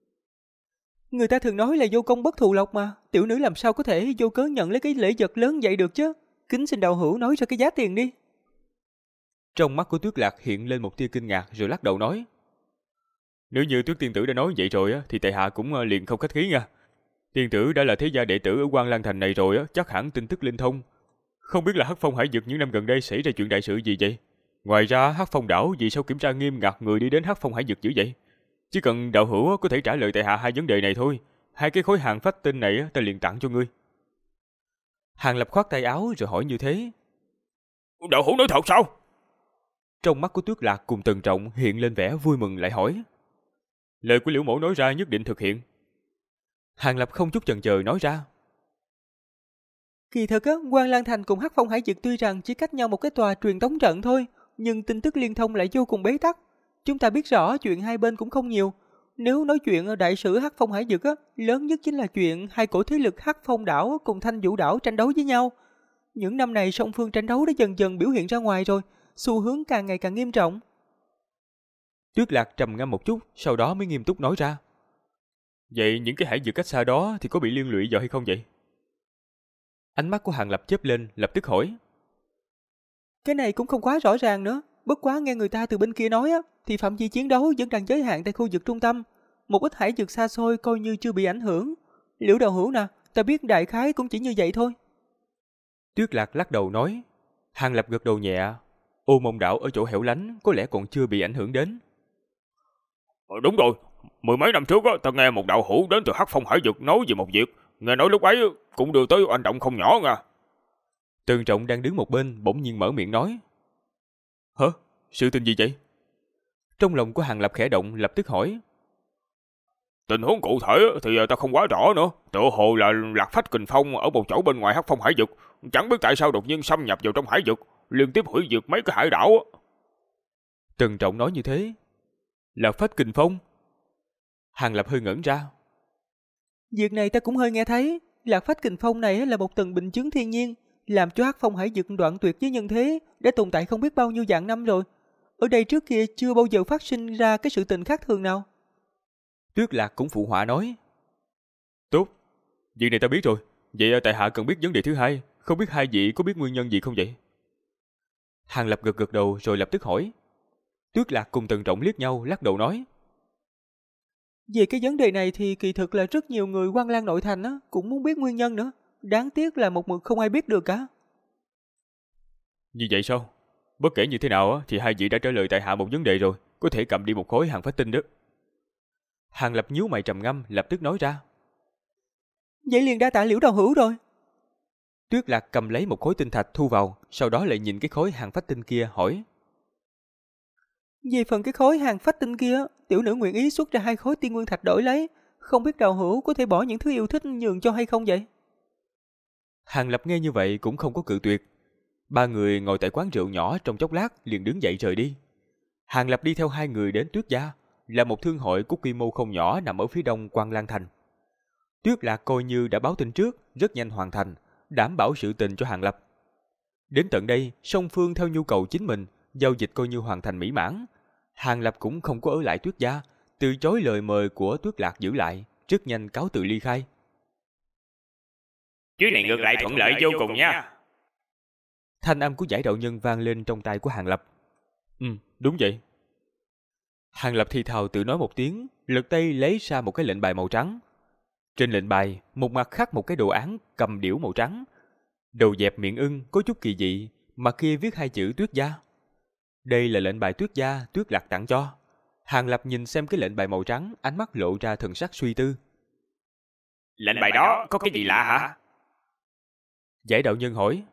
Người ta thường nói là vô công bất thù lộc mà, tiểu nữ làm sao có thể vô cớ nhận lấy cái lễ vật lớn vậy được chứ? Kính xin đạo hữu nói ra cái giá tiền đi. Trong mắt của Tuyết Lạc hiện lên một tia kinh ngạc rồi lắc đầu nói. Nếu như Tuyết tiên tử đã nói vậy rồi thì tại hạ cũng liền không khách khí nha. Tiên tử đã là thế gia đệ tử ở Quan Lang Thành này rồi chắc hẳn tin tức linh thông. Không biết là Hắc Phong Hải Vực những năm gần đây xảy ra chuyện đại sự gì vậy? Ngoài ra Hắc Phong đảo vì sao kiểm tra nghiêm ngặt người đi đến Hắc Phong Hải Vực dữ vậy? Chỉ cần đạo hữu có thể trả lời tại hạ 2 vấn đề này thôi, 2 cái khối Hàng Phách Tinh này ta liền tặng cho ngươi. Hàng Lập khoát tay áo rồi hỏi như thế. Đạo hữu nói thật sao? Trong mắt của Tuyết Lạc cùng Tần Trọng hiện lên vẻ vui mừng lại hỏi. Lời của Liễu mẫu nói ra nhất định thực hiện. Hàng Lập không chút chần chờ nói ra. Kỳ thực Quan Lang Thành cùng Hắc Phong Hải Vực tuy rằng chỉ cách nhau một cái tòa truyền tống trận thôi, nhưng tin tức liên thông lại vô cùng bế tắc. Chúng ta biết rõ chuyện hai bên cũng không nhiều. Nếu nói chuyện đại sử Hắc Phong Hải Vực lớn nhất chính là chuyện 2 cổ thế lực Hắc Phong đảo cùng Thanh Vũ đảo tranh đấu với nhau. Những năm này song phương tranh đấu đã dần dần biểu hiện ra ngoài rồi, xu hướng càng ngày càng nghiêm trọng. Tuyết Lạc trầm ngâm một chút, sau đó mới nghiêm túc nói ra. Vậy những cái hải vực cách xa đó thì có bị liên lụy vào hay không vậy? Ánh mắt của Hàng Lập chớp lên, lập tức hỏi. Cái này cũng không quá rõ ràng nữa. Bất quá nghe người ta từ bên kia nói thì phạm vi chiến đấu vẫn đang giới hạn tại khu vực trung tâm. Một ít hải vực xa xôi coi như chưa bị ảnh hưởng. Liễu đạo hữu nè, ta biết đại khái cũng chỉ như vậy thôi. Tuyết Lạc lắc đầu nói. Hàng Lập gật đầu nhẹ. Ô Mông đảo ở chỗ hẻo lánh có lẽ còn chưa bị ảnh hưởng đến. Đúng rồi, 10 mấy năm trước ta nghe một đạo hữu đến từ Hắc Phong Hải Vực nói về một việc. Nghe nói lúc ấy cũng đưa tới oanh động không nhỏ nha. Tần Trọng đang đứng một bên bỗng nhiên mở miệng nói. Hả? Sự tình gì vậy? Trong lòng của Hàng Lập khẽ động lập tức hỏi. Tình huống cụ thể thì ta không quá rõ nữa. Tựa hồ là Lạc Phách Kình Phong ở một chỗ bên ngoài Hắc Phong Hải Vực. Chẳng biết tại sao đột nhiên xâm nhập vào trong hải vực, liên tiếp hủy diệt mấy cái hải đảo. Tần Trọng nói như thế. Lạc Phách Kình Phong? Hàng Lập hơi ngẩn ra. Việc này ta cũng hơi nghe thấy. Lạc Phách Kình Phong này là một tầng bệnh chứng thiên nhiên, làm cho Hắc Phong Hải Vực đoạn tuyệt với nhân thế, đã tồn tại không biết bao nhiêu vạn năm rồi. Ở đây trước kia chưa bao giờ phát sinh ra cái sự tình khác thường nào. Tuyết Lạc cũng phụ họa nói. Tốt, việc này ta biết rồi. Vậy tại hạ cần biết vấn đề thứ hai. Không biết hai vị có biết nguyên nhân gì không vậy? Hàng Lập gật gật đầu rồi lập tức hỏi. Tuyết Lạc cùng Tần Trọng liếc nhau lắc đầu nói. Về cái vấn đề này thì kỳ thực là rất nhiều người Quan Lang nội thành cũng muốn biết nguyên nhân nữa. Đáng tiếc là một mực không ai biết được cả. Như vậy sao? Bất kể như thế nào thì hai vị đã trả lời tại hạ một vấn đề rồi. Có thể cầm đi một khối Hàng Phách Tinh đó. Hàng Lập nhíu mày trầm ngâm lập tức nói ra. Vậy liền đa tạ Liễu đạo hữu rồi. Tuyết Lạc cầm lấy một khối tinh thạch thu vào, sau đó lại nhìn cái khối Hàng Phách Tinh kia hỏi. Về phần cái khối Hàng Phách Tinh kia, tiểu nữ nguyện ý xuất ra 2 khối tiên nguyên thạch đổi lấy. Không biết đạo hữu có thể bỏ những thứ yêu thích nhường cho hay không vậy? Hàng Lập nghe như vậy cũng không có cự tuyệt. 3 người ngồi tại quán rượu nhỏ trong chốc lát liền đứng dậy rời đi. Hàng Lập đi theo 2 người đến Tuyết Gia, là một thương hội có quy mô không nhỏ nằm ở phía đông Quan Lang Thành. Tuyết Lạc coi như đã báo tin trước, rất nhanh hoàn thành, đảm bảo sự tình cho Hàng Lập. Đến tận đây, song phương theo nhu cầu chính mình, giao dịch coi như hoàn thành mỹ mãn. Hàng Lập cũng không có ở lại Tuyết Gia, từ chối lời mời của Tuyết Lạc giữ lại, rất nhanh cáo từ ly khai. Chuyến này ngược lại thuận lợi vô cùng nha. Thanh âm của Giải đạo nhân vang lên trong tai của Hàng Lập. Đúng vậy. Hàng Lập thì thào tự nói một tiếng, lật tay lấy ra một cái lệnh bài màu trắng. Trên lệnh bài, một mặt khắc một cái đồ án cầm điểu màu trắng. Đầu dẹp miệng ưng có chút kỳ dị, mặt kia viết 2 chữ Tuyết gia. Đây là lệnh bài Tuyết gia Tuyết Lạc tặng cho. Hàng Lập nhìn xem cái lệnh bài màu trắng, ánh mắt lộ ra thần sắc suy tư. Lệnh bài đó có cái gì lạ hả? Giải đạo nhân hỏi.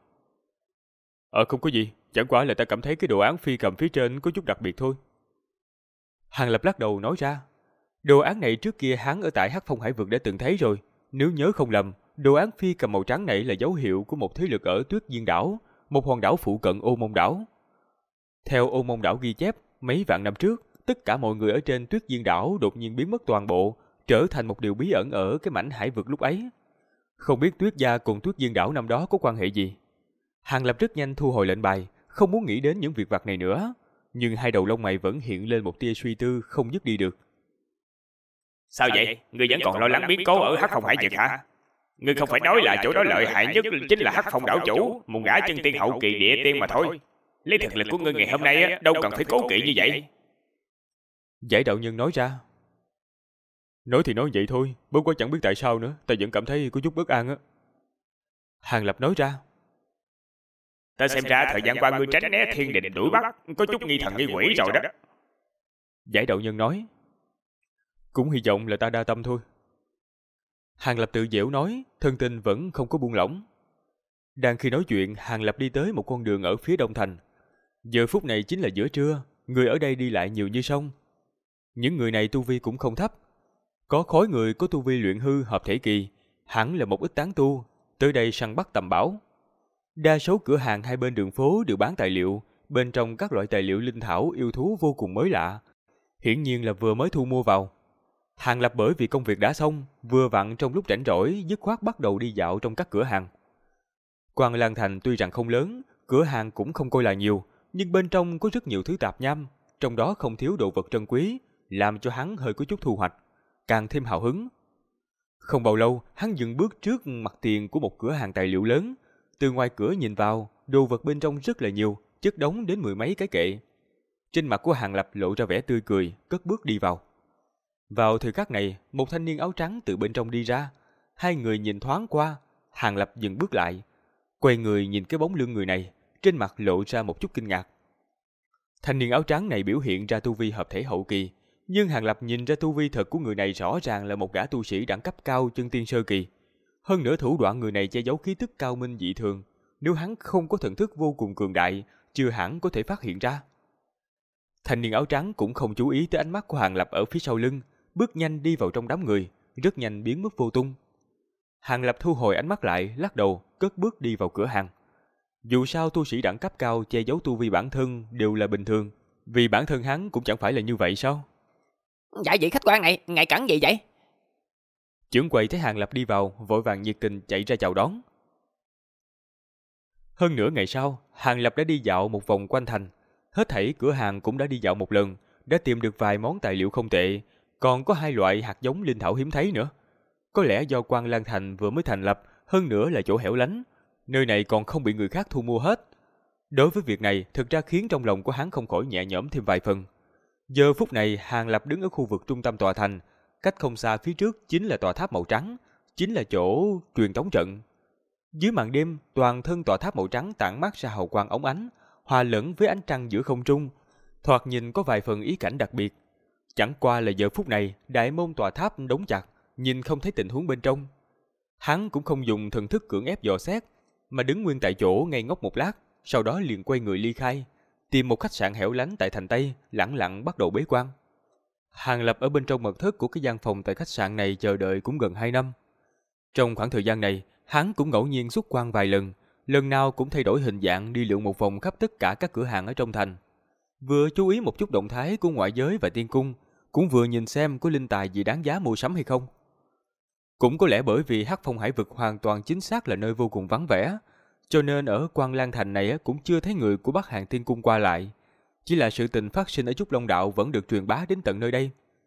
Không có gì, chẳng qua là ta cảm thấy cái đồ án phi cầm phía trên có chút đặc biệt thôi. Hàng Lập lắc đầu nói ra. Đồ án này trước kia hắn ở tại Hắc Phong Hải Vực đã từng thấy rồi. Nếu nhớ không lầm, đồ án phi cầm màu trắng này là dấu hiệu của một thế lực ở Tuyết Diên Đảo, một hòn đảo phụ cận Ô Môn Đảo. Theo Ô Môn Đảo ghi chép, mấy vạn năm trước, tất cả mọi người ở trên Tuyết Diên Đảo đột nhiên biến mất toàn bộ, trở thành một điều bí ẩn ở cái mảnh hải vực lúc ấy. Không biết Tuyết gia cùng Tuyết Diên Đảo năm đó có quan hệ gì. Hàng Lập rất nhanh thu hồi lệnh bài, không muốn nghĩ đến những việc vặt này nữa, nhưng hai đầu lông mày vẫn hiện lên một tia suy tư không dứt đi được. Sao vậy? Ngươi vẫn còn lo lắng biến cố ở Hắc Phong Hải Vực hả? Ngươi không phải nói là chỗ đó lợi hại nhất chính là Hắc Phong đảo chủ, một gã chân tiên hậu kỳ địa tiên mà thôi. Lấy thực lực của ngươi ngày hôm nay đâu cần phải cố kỵ như vậy. Giải đạo nhân nói ra. Nói thì nói vậy thôi, bất quá chẳng biết tại sao nữa, ta vẫn cảm thấy có chút bất an á. Hàng Lập nói ra. Ta xem ra thời gian qua ngươi tránh né thiên đình đuổi bắt, có chút nghi thần nghi quỷ rồi đó. Giải đạo nhân nói. Cũng hy vọng là ta đa tâm thôi. Hàng Lập tự giễu nói, thân tình vẫn không có buông lỏng. Đang khi nói chuyện, Hàng Lập đi tới một con đường ở phía đông thành. Giờ phút này chính là giữa trưa, người ở đây đi lại nhiều như sông. Những người này tu vi cũng không thấp. Có khối người có tu vi luyện hư hợp thể kỳ, hẳn là một ít tán tu, tới đây săn bắt tầm bảo. Đa số cửa hàng hai bên đường phố đều bán tài liệu, bên trong các loại tài liệu linh thảo yêu thú vô cùng mới lạ. Hiển nhiên là vừa mới thu mua vào. Hàng Lập bởi vì công việc đã xong, vừa vặn trong lúc rảnh rỗi, dứt khoát bắt đầu đi dạo trong các cửa hàng. Quan Lan Thành tuy rằng không lớn, cửa hàng cũng không coi là nhiều, nhưng bên trong có rất nhiều thứ tạp nham, trong đó không thiếu đồ vật trân quý, làm cho hắn hơi có chút thu hoạch, càng thêm hào hứng. Không bao lâu, hắn dừng bước trước mặt tiền của một cửa hàng tài liệu lớn. Từ ngoài cửa nhìn vào, đồ vật bên trong rất là nhiều, chất đống đến 10 mấy cái kệ. Trên mặt của Hàng Lập lộ ra vẻ tươi cười, cất bước đi vào. Vào thời khắc này, một thanh niên áo trắng từ bên trong đi ra. Hai người nhìn thoáng qua, Hàng Lập dừng bước lại, quay người nhìn cái bóng lưng người này, trên mặt lộ ra một chút kinh ngạc. Thanh niên áo trắng này biểu hiện ra tu vi hợp thể hậu kỳ, nhưng Hàng Lập nhìn ra tu vi thật của người này rõ ràng là một gã tu sĩ đẳng cấp cao chân tiên sơ kỳ. Hơn nữa thủ đoạn người này che giấu khí tức cao minh dị thường, nếu hắn không có thần thức vô cùng cường đại, chưa hẳn có thể phát hiện ra. Thanh niên áo trắng cũng không chú ý tới ánh mắt của Hàng Lập ở phía sau lưng, bước nhanh đi vào trong đám người, rất nhanh biến mất vô tung. Hàng Lập thu hồi ánh mắt lại, lắc đầu, cất bước đi vào cửa hàng. Dù sao tu sĩ đẳng cấp cao che giấu tu vi bản thân đều là bình thường, vì bản thân hắn cũng chẳng phải là như vậy sao? Dạ vị khách quan này, ngài cẩn gì vậy? Trưởng quầy thấy Hàng Lập đi vào, vội vàng nhiệt tình chạy ra chào đón. Hơn nửa ngày sau, Hàng Lập đã đi dạo một vòng quanh thành. Hết thảy cửa hàng cũng đã đi dạo một lần, đã tìm được vài món tài liệu không tệ, còn có 2 loại hạt giống linh thảo hiếm thấy nữa. Có lẽ do Quan Lan Thành vừa mới thành lập, hơn nữa là chỗ hẻo lánh, nơi này còn không bị người khác thu mua hết. Đối với việc này, thực ra khiến trong lòng của hắn không khỏi nhẹ nhõm thêm vài phần. Giờ phút này, Hàng Lập đứng ở khu vực trung tâm tòa thành, cách không xa phía trước chính là tòa tháp màu trắng, chính là chỗ truyền tống trận. Dưới màn đêm, toàn thân tòa tháp màu trắng tản mát ra hào quang óng ánh, hòa lẫn với ánh trăng giữa không trung, thoạt nhìn có vài phần ý cảnh đặc biệt. Chẳng qua là giờ phút này, đại môn tòa tháp đóng chặt, nhìn không thấy tình huống bên trong. Hắn cũng không dùng thần thức cưỡng ép dò xét, mà đứng nguyên tại chỗ ngây ngốc một lát, sau đó liền quay người ly khai, tìm một khách sạn hẻo lánh tại thành Tây, lẳng lặng bắt đầu bế quan. Hàng Lập ở bên trong mật thất của cái gian phòng tại khách sạn này chờ đợi cũng gần 2 năm. Trong khoảng thời gian này, hắn cũng ngẫu nhiên xuất quan vài lần, lần nào cũng thay đổi hình dạng đi lượn một vòng khắp tất cả các cửa hàng ở trong thành. Vừa chú ý một chút động thái của ngoại giới và tiên cung, cũng vừa nhìn xem có linh tài gì đáng giá mua sắm hay không. Cũng có lẽ bởi vì Hắc Phong Hải Vực hoàn toàn chính xác là nơi vô cùng vắng vẻ, cho nên ở Quan Lan Thành này cũng chưa thấy người của Bắc Hàng Tiên Cung qua lại. Chỉ là sự tình phát sinh ở Trúc Long Đạo vẫn được truyền bá đến tận nơi đây.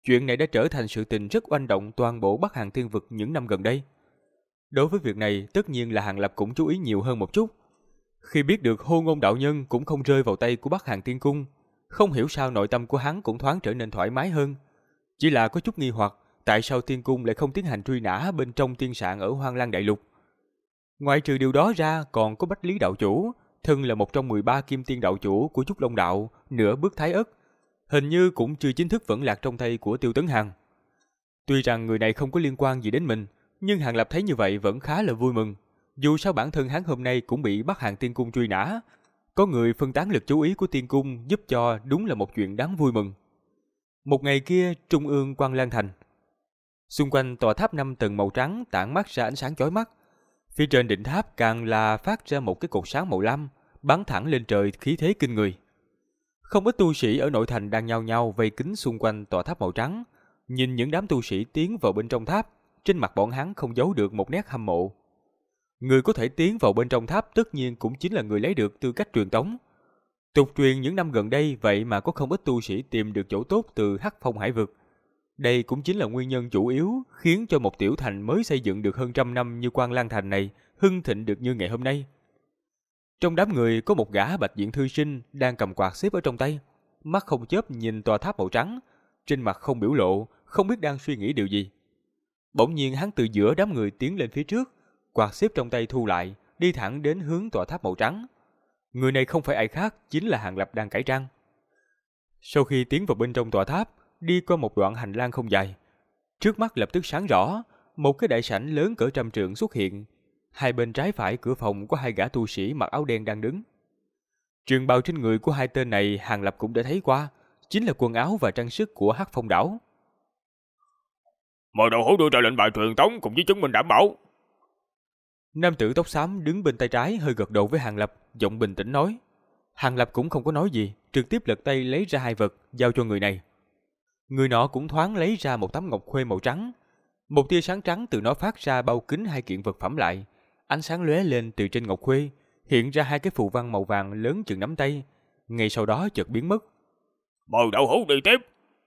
Chuyện này đã trở thành sự tình rất oanh động toàn bộ Bắc Hàn Thiên Vực những năm gần đây. Đối với việc này, tất nhiên là Hàng Lập cũng chú ý nhiều hơn một chút. Khi biết được Hô Ngôn đạo nhân cũng không rơi vào tay của Bắc Hàn Tiên Cung, không hiểu sao nội tâm của hắn cũng thoáng trở nên thoải mái hơn. Chỉ là có chút nghi hoặc, tại sao Tiên Cung lại không tiến hành truy nã bên trong tiên sạn ở Hoang Lang Đại Lục. Ngoại trừ điều đó ra, còn có Bách Lý đạo chủ, thân là một trong 13 kim tiên đạo chủ của Trúc Long đạo, nửa bước thái ất, hình như cũng chưa chính thức vẫn lạc trong tay của Tiêu Tấn Hằng. Tuy rằng người này không có liên quan gì đến mình, nhưng Hàng Lập thấy như vậy vẫn khá là vui mừng. Dù sao bản thân hắn hôm nay cũng bị Bắc Hàn Tiên Cung truy nã, có người phân tán lực chú ý của Tiên Cung giúp cho đúng là một chuyện đáng vui mừng. Một ngày kia, trung ương Quan Lan Thành. Xung quanh tòa tháp 5 tầng màu trắng tản mát ra ánh sáng chói mắt. Phía trên đỉnh tháp càng là phát ra một cái cột sáng màu lam, bắn thẳng lên trời khí thế kinh người. Không ít tu sĩ ở nội thành đang nhao nhao vây kín xung quanh tòa tháp màu trắng, nhìn những đám tu sĩ tiến vào bên trong tháp, trên mặt bọn hắn không giấu được một nét hâm mộ. Người có thể tiến vào bên trong tháp tất nhiên cũng chính là người lấy được tư cách truyền tống. Tục truyền những năm gần đây vậy mà có không ít tu sĩ tìm được chỗ tốt từ Hắc Phong Hải Vực. Đây cũng chính là nguyên nhân chủ yếu khiến cho một tiểu thành mới xây dựng được hơn trăm năm như Quan Lan Thành này hưng thịnh được như ngày hôm nay. Trong đám người có một gã bạch diện thư sinh đang cầm quạt xếp ở trong tay, mắt không chớp nhìn tòa tháp màu trắng, trên mặt không biểu lộ, không biết đang suy nghĩ điều gì. Bỗng nhiên hắn từ giữa đám người tiến lên phía trước, quạt xếp trong tay thu lại, đi thẳng đến hướng tòa tháp màu trắng. Người này không phải ai khác, chính là Hàng Lập đang cải trang. Sau khi tiến vào bên trong tòa tháp, đi qua một đoạn hành lang không dài, trước mắt lập tức sáng rõ, một cái đại sảnh lớn cỡ trăm trượng xuất hiện. Hai bên trái phải cửa phòng có hai gã tu sĩ mặc áo đen đang đứng. Trường bào trên người của hai tên này Hàng Lập cũng đã thấy qua, chính là quần áo và trang sức của Hắc Phong đảo. Mời đạo hữu đưa ra lệnh bài truyền tống cùng với chứng minh đảm bảo. Nam tử tóc xám đứng bên tay trái hơi gật đầu với Hàng Lập, giọng bình tĩnh nói. Hàng Lập cũng không có nói gì, trực tiếp lật tay lấy ra hai vật, giao cho người này. Người nọ cũng thoáng lấy ra một tấm ngọc khuê màu trắng. Một tia sáng trắng từ nó phát ra bao kín hai kiện vật phẩm lại. Ánh sáng lóe lên từ trên ngọc khuê, hiện ra hai cái phù văn màu vàng lớn chừng nắm tay. Ngay sau đó chợt biến mất. Mời đạo hữu đi tiếp.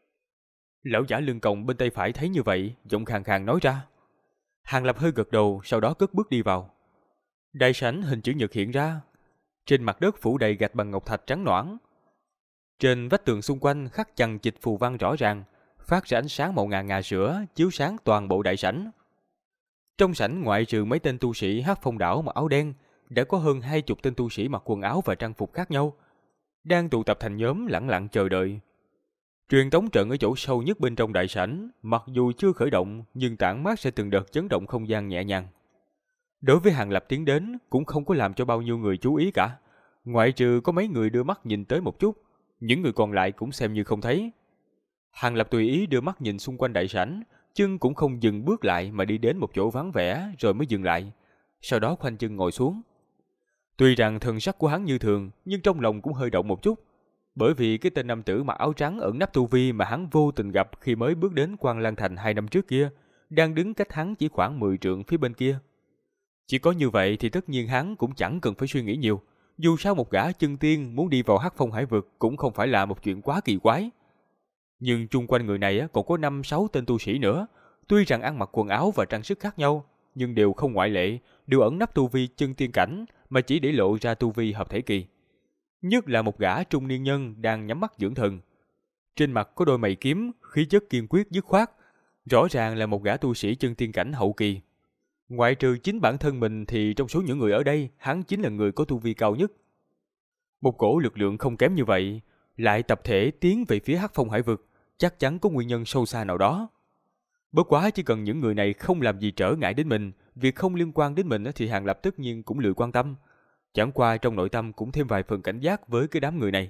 Lão giả lưng còng bên tay phải thấy như vậy, giọng khàn khàn nói ra. Hàng Lập hơi gật đầu, sau đó cất bước đi vào. Đại sảnh hình chữ nhật hiện ra. Trên mặt đất phủ đầy gạch bằng ngọc thạch trắng nõn. Trên vách tường xung quanh khắc chằng chịt phù văn rõ ràng, phát ra ánh sáng màu ngà sữa, chiếu sáng toàn bộ đại sảnh. Trong sảnh ngoại trừ mấy tên tu sĩ Hắc Phong đảo mặc áo đen, đã có hơn 20 tên tu sĩ mặc quần áo và trang phục khác nhau, đang tụ tập thành nhóm lẳng lặng chờ đợi. Truyền tống trận ở chỗ sâu nhất bên trong đại sảnh, mặc dù chưa khởi động nhưng tản mát ra từng đợt chấn động không gian nhẹ nhàng. Đối với Hàng Lập tiến đến cũng không có làm cho bao nhiêu người chú ý cả, ngoại trừ có mấy người đưa mắt nhìn tới một chút, những người còn lại cũng xem như không thấy. Hàng Lập tùy ý đưa mắt nhìn xung quanh đại sảnh, chân cũng không dừng bước lại mà đi đến một chỗ vắng vẻ rồi mới dừng lại, sau đó khoanh chân ngồi xuống. Tuy rằng thần sắc của hắn như thường, nhưng trong lòng cũng hơi động một chút, bởi vì cái tên nam tử mặc áo trắng ẩn nấp tu vi mà hắn vô tình gặp khi mới bước đến Quan Lan Thành 2 năm trước kia, đang đứng cách hắn chỉ khoảng 10 trượng phía bên kia. Chỉ có như vậy thì tất nhiên hắn cũng chẳng cần phải suy nghĩ nhiều, dù sao một gã chân tiên muốn đi vào Hắc Phong Hải Vực cũng không phải là một chuyện quá kỳ quái. Nhưng chung quanh người này còn có 5-6 tên tu sĩ nữa, tuy rằng ăn mặc quần áo và trang sức khác nhau, nhưng đều không ngoại lệ, đều ẩn nấp tu vi chân tiên cảnh mà chỉ để lộ ra tu vi hợp thể kỳ. Nhất là một gã trung niên nhân đang nhắm mắt dưỡng thần. Trên mặt có đôi mày kiếm, khí chất kiên quyết dứt khoát, rõ ràng là một gã tu sĩ chân tiên cảnh hậu kỳ. Ngoại trừ chính bản thân mình thì trong số những người ở đây, hắn chính là người có tu vi cao nhất. Một cổ lực lượng không kém như vậy, lại tập thể tiến về phía Hắc Phong Hải Vực, chắc chắn có nguyên nhân sâu xa nào đó. Bất quá chỉ cần những người này không làm gì trở ngại đến mình, việc không liên quan đến mình thì Hàng Lập tất nhiên cũng lười quan tâm. Chẳng qua trong nội tâm cũng thêm vài phần cảnh giác với cái đám người này.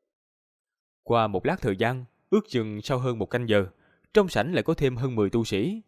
Qua một lát thời gian, ước chừng sau hơn 1 canh giờ, trong sảnh lại có thêm hơn 10 tu sĩ.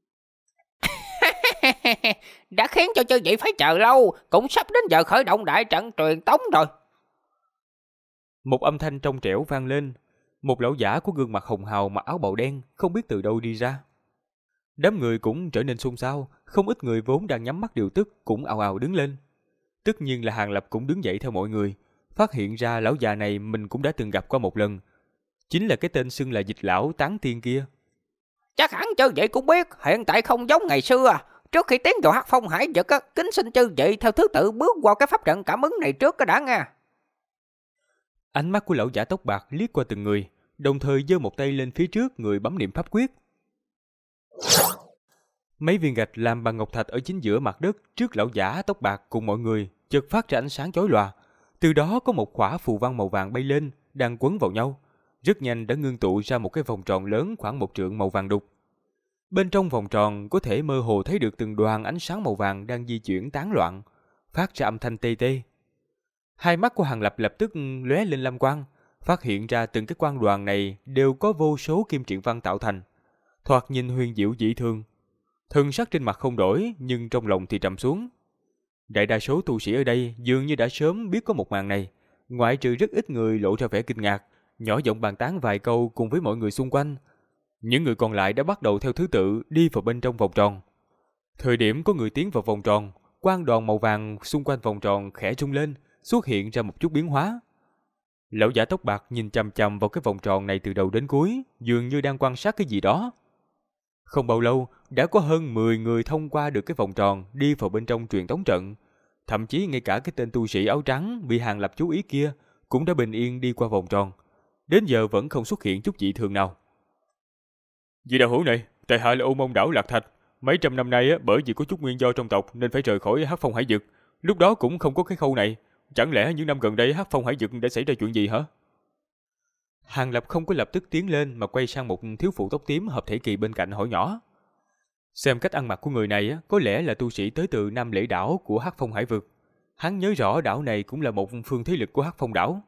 Đã khiến cho chư vị phải chờ lâu, cũng sắp đến giờ khởi động đại trận truyền tống rồi. Một âm thanh trong trẻo vang lên. Một lão giả có gương mặt hồng hào mặc áo bào đen không biết từ đâu đi ra. Đám người cũng trở nên xôn xao, không ít người vốn đang nhắm mắt điều tức cũng ào ào đứng lên. Tất nhiên là Hàng Lập cũng đứng dậy theo mọi người, phát hiện ra lão già này mình cũng đã từng gặp qua một lần. chính là cái tên xưng là Dịch lão tán tiên kia. Chắc hẳn chư vị cũng biết, hiện tại không giống ngày xưa. Trước khi tiến vào Hắc Phong Hải Vực, kính xin chư vị theo thứ tự bước qua cái pháp trận cảm ứng này trước cái đã nha. Ánh mắt của lão giả tóc bạc liếc qua từng người, đồng thời giơ một tay lên phía trước người bấm niệm pháp quyết. Mấy viên gạch làm bằng ngọc thạch ở chính giữa mặt đất trước lão giả tóc bạc cùng mọi người chợt phát ra ánh sáng chói lòa. Từ đó có một khỏa phù văn màu vàng bay lên, đang quấn vào nhau. Rất nhanh đã ngưng tụ ra một cái vòng tròn lớn khoảng 1 trượng màu vàng đục. Bên trong vòng tròn có thể mơ hồ thấy được từng đoàn ánh sáng màu vàng đang di chuyển tán loạn, phát ra âm thanh tê tê. Hai mắt của Hàng Lập lập tức lóe lên lam quang, phát hiện ra từng cái quang đoàn này đều có vô số kim triện văn tạo thành, thoạt nhìn huyền diệu dị thường. Thần sắc trên mặt không đổi, nhưng trong lòng thì trầm xuống. Đại đa số tu sĩ ở đây dường như đã sớm biết có một màn này, ngoại trừ rất ít người lộ ra vẻ kinh ngạc, nhỏ giọng bàn tán vài câu cùng với mọi người xung quanh. Những người còn lại đã bắt đầu theo thứ tự đi vào bên trong vòng tròn. Thời điểm có người tiến vào vòng tròn, quang đoàn màu vàng xung quanh vòng tròn khẽ rung lên, xuất hiện ra một chút biến hóa. Lão giả tóc bạc nhìn chằm chằm vào cái vòng tròn này từ đầu đến cuối, dường như đang quan sát cái gì đó. Không bao lâu, đã có hơn 10 người thông qua được cái vòng tròn đi vào bên trong truyền tống trận. Thậm chí ngay cả cái tên tu sĩ áo trắng bị Hàng Lập chú ý kia cũng đã bình yên đi qua vòng tròn. Đến giờ vẫn không xuất hiện chút dị thường nào. Vị đạo hữu này, tại hạ là Ô Mông Đảo Lạc Thạch. Mấy trăm năm nay bởi vì có chút nguyên do trong tộc nên phải rời khỏi Hắc Phong Hải Vực. Lúc đó cũng không có cái khâu này. Chẳng lẽ những năm gần đây Hắc Phong Hải Vực đã xảy ra chuyện gì hả? Hàng Lập không có lập tức tiến lên mà quay sang một thiếu phụ tóc tím hợp thể kỳ bên cạnh hỏi nhỏ. Xem cách ăn mặc của người này có lẽ là tu sĩ tới từ Nam Lễ Đảo của Hắc Phong Hải Vực. Hắn nhớ rõ đảo này cũng là một phương thế lực của Hắc Phong Đảo.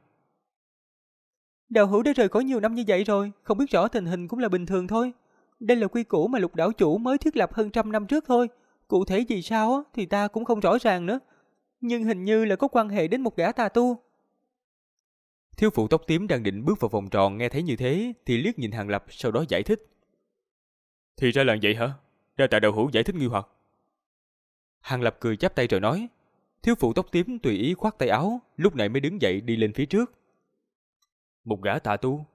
Đạo hữu đã rời khỏi nhiều năm như vậy rồi, không biết rõ tình hình cũng là bình thường thôi. Đây là quy củ mà Lục đảo chủ mới thiết lập hơn 100 năm trước thôi. Cụ thể vì sao thì ta cũng không rõ ràng nữa. Nhưng hình như là có quan hệ đến một gã tà tu. Thiếu phụ tóc tím đang định bước vào vòng tròn nghe thấy như thế thì liếc nhìn Hàng Lập, sau đó giải thích. Thì ra là vậy hả? Đa tạ đạo hữu giải thích nghi hoặc. Hàng Lập cười chắp tay rồi nói. Thiếu phụ tóc tím tùy ý khoác tay áo, lúc này mới đứng dậy đi lên phía trước. Một gã tà tu.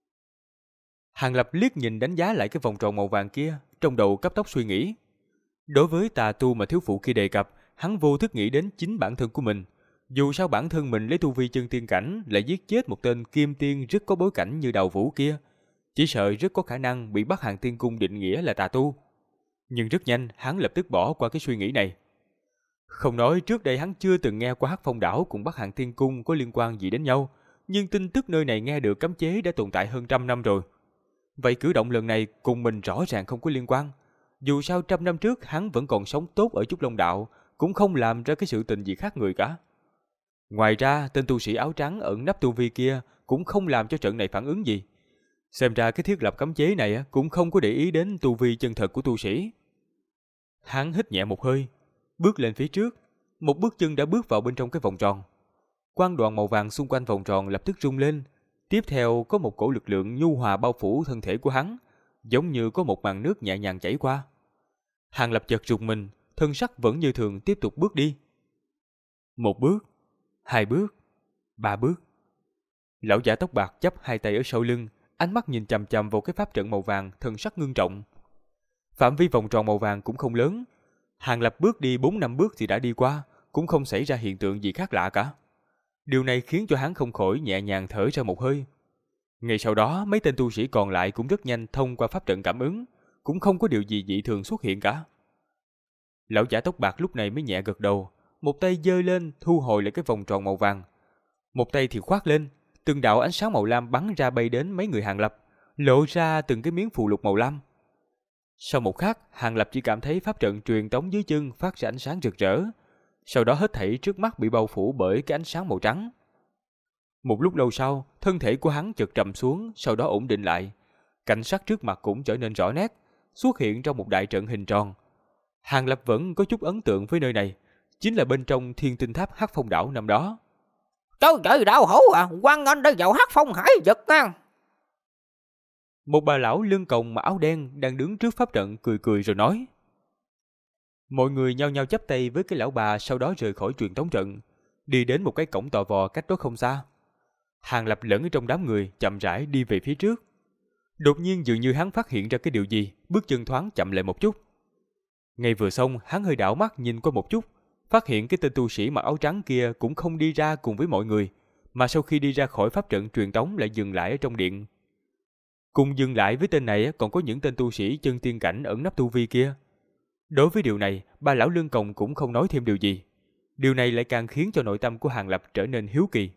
Hàng Lập liếc nhìn đánh giá lại cái vòng tròn màu vàng kia, trong đầu cấp tốc suy nghĩ. Đối với tà tu mà thiếu phụ kia đề cập, hắn vô thức nghĩ đến chính bản thân của mình. Dù sao bản thân mình lấy tu vi chân tiên cảnh lại giết chết một tên kim tiên rất có bối cảnh như Đào Vũ kia, chỉ sợ rất có khả năng bị Bắc Hàng Tiên Cung định nghĩa là tà tu. Nhưng rất nhanh hắn lập tức bỏ qua cái suy nghĩ này. Không nói trước đây hắn chưa từng nghe qua Hắc Phong Đảo cùng Bắc Hàng Tiên Cung có liên quan gì đến nhau, nhưng tin tức nơi này nghe được cấm chế đã tồn tại hơn 100 năm rồi. Vậy cử động lần này cùng mình rõ ràng không có liên quan. Dù sao 100 năm trước hắn vẫn còn sống tốt ở Trúc Long Đạo, cũng không làm ra cái sự tình gì khác người cả. Ngoài ra, tên tu sĩ áo trắng ẩn nấp tu vi kia cũng không làm cho trận này phản ứng gì. Xem ra cái thiết lập cấm chế này cũng không có để ý đến tu vi chân thật của tu sĩ. Hắn hít nhẹ một hơi, bước lên phía trước, một bước chân đã bước vào bên trong cái vòng tròn. Quang đoàn màu vàng xung quanh vòng tròn lập tức rung lên. Tiếp theo có một cổ lực lượng nhu hòa bao phủ thân thể của hắn, giống như có một màn nước nhẹ nhàng chảy qua. Hàng Lập chợt rùng mình, thân sắc vẫn như thường tiếp tục bước đi. 1 bước, 2 bước, 3 bước. Lão giả tóc bạc chắp hai tay ở sau lưng, ánh mắt nhìn chằm chằm vào cái pháp trận màu vàng, thân sắc ngưng trọng. Phạm vi vòng tròn màu vàng cũng không lớn. Hàng Lập bước đi 4-5 bước thì đã đi qua, cũng không xảy ra hiện tượng gì khác lạ cả. Điều này khiến cho hắn không khỏi nhẹ nhàng thở ra một hơi. Ngay sau đó, mấy tên tu sĩ còn lại cũng rất nhanh thông qua pháp trận cảm ứng, cũng không có điều gì dị thường xuất hiện cả. Lão giả tóc bạc lúc này mới nhẹ gật đầu, một tay giơ lên thu hồi lại cái vòng tròn màu vàng. Một tay thì khoác lên, từng đạo ánh sáng màu lam bắn ra bay đến mấy người Hàng Lập, lộ ra từng cái miếng phù lục màu lam. Sau một khắc, Hàng Lập chỉ cảm thấy pháp trận truyền tống dưới chân phát ra ánh sáng rực rỡ. Sau đó hết thảy trước mắt bị bao phủ bởi cái ánh sáng màu trắng. Một lúc lâu sau, thân thể của hắn chợt trầm xuống, sau đó ổn định lại. Cảnh sắc trước mặt cũng trở nên rõ nét, xuất hiện trong một đại trận hình tròn. Hàng Lập vẫn có chút ấn tượng với nơi này, chính là bên trong Thiên Tinh Tháp Hắc Phong Đảo năm đó. Trời đạo hữu hoan nghênh đi vào Hắc Phong Hải Vực nha. Một bà lão lưng còng mà áo đen đang đứng trước pháp trận cười cười rồi nói. Mọi người nhao nhao chắp tay với cái lão bà, sau đó rời khỏi truyền tống trận, đi đến một cái cổng tò vò cách đó không xa. Hàng Lập lẫn ở trong đám người chậm rãi đi về phía trước. Đột nhiên dường như hắn phát hiện ra cái điều gì, bước chân thoáng chậm lại một chút. Ngay vừa xong, hắn hơi đảo mắt nhìn qua một chút, phát hiện cái tên tu sĩ mặc áo trắng kia cũng không đi ra cùng với mọi người, mà sau khi đi ra khỏi pháp trận truyền tống lại dừng lại ở trong điện. Cùng dừng lại với tên này còn có những tên tu sĩ chân tiên cảnh ẩn nấp tu vi kia. Đối với điều này, ba lão lương còng cũng không nói thêm điều gì. Điều này lại càng khiến cho nội tâm của Hàng Lập trở nên hiếu kỳ.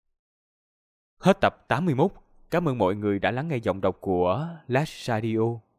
Hết tập 81. Cảm ơn mọi người đã lắng nghe giọng đọc của Last Radio.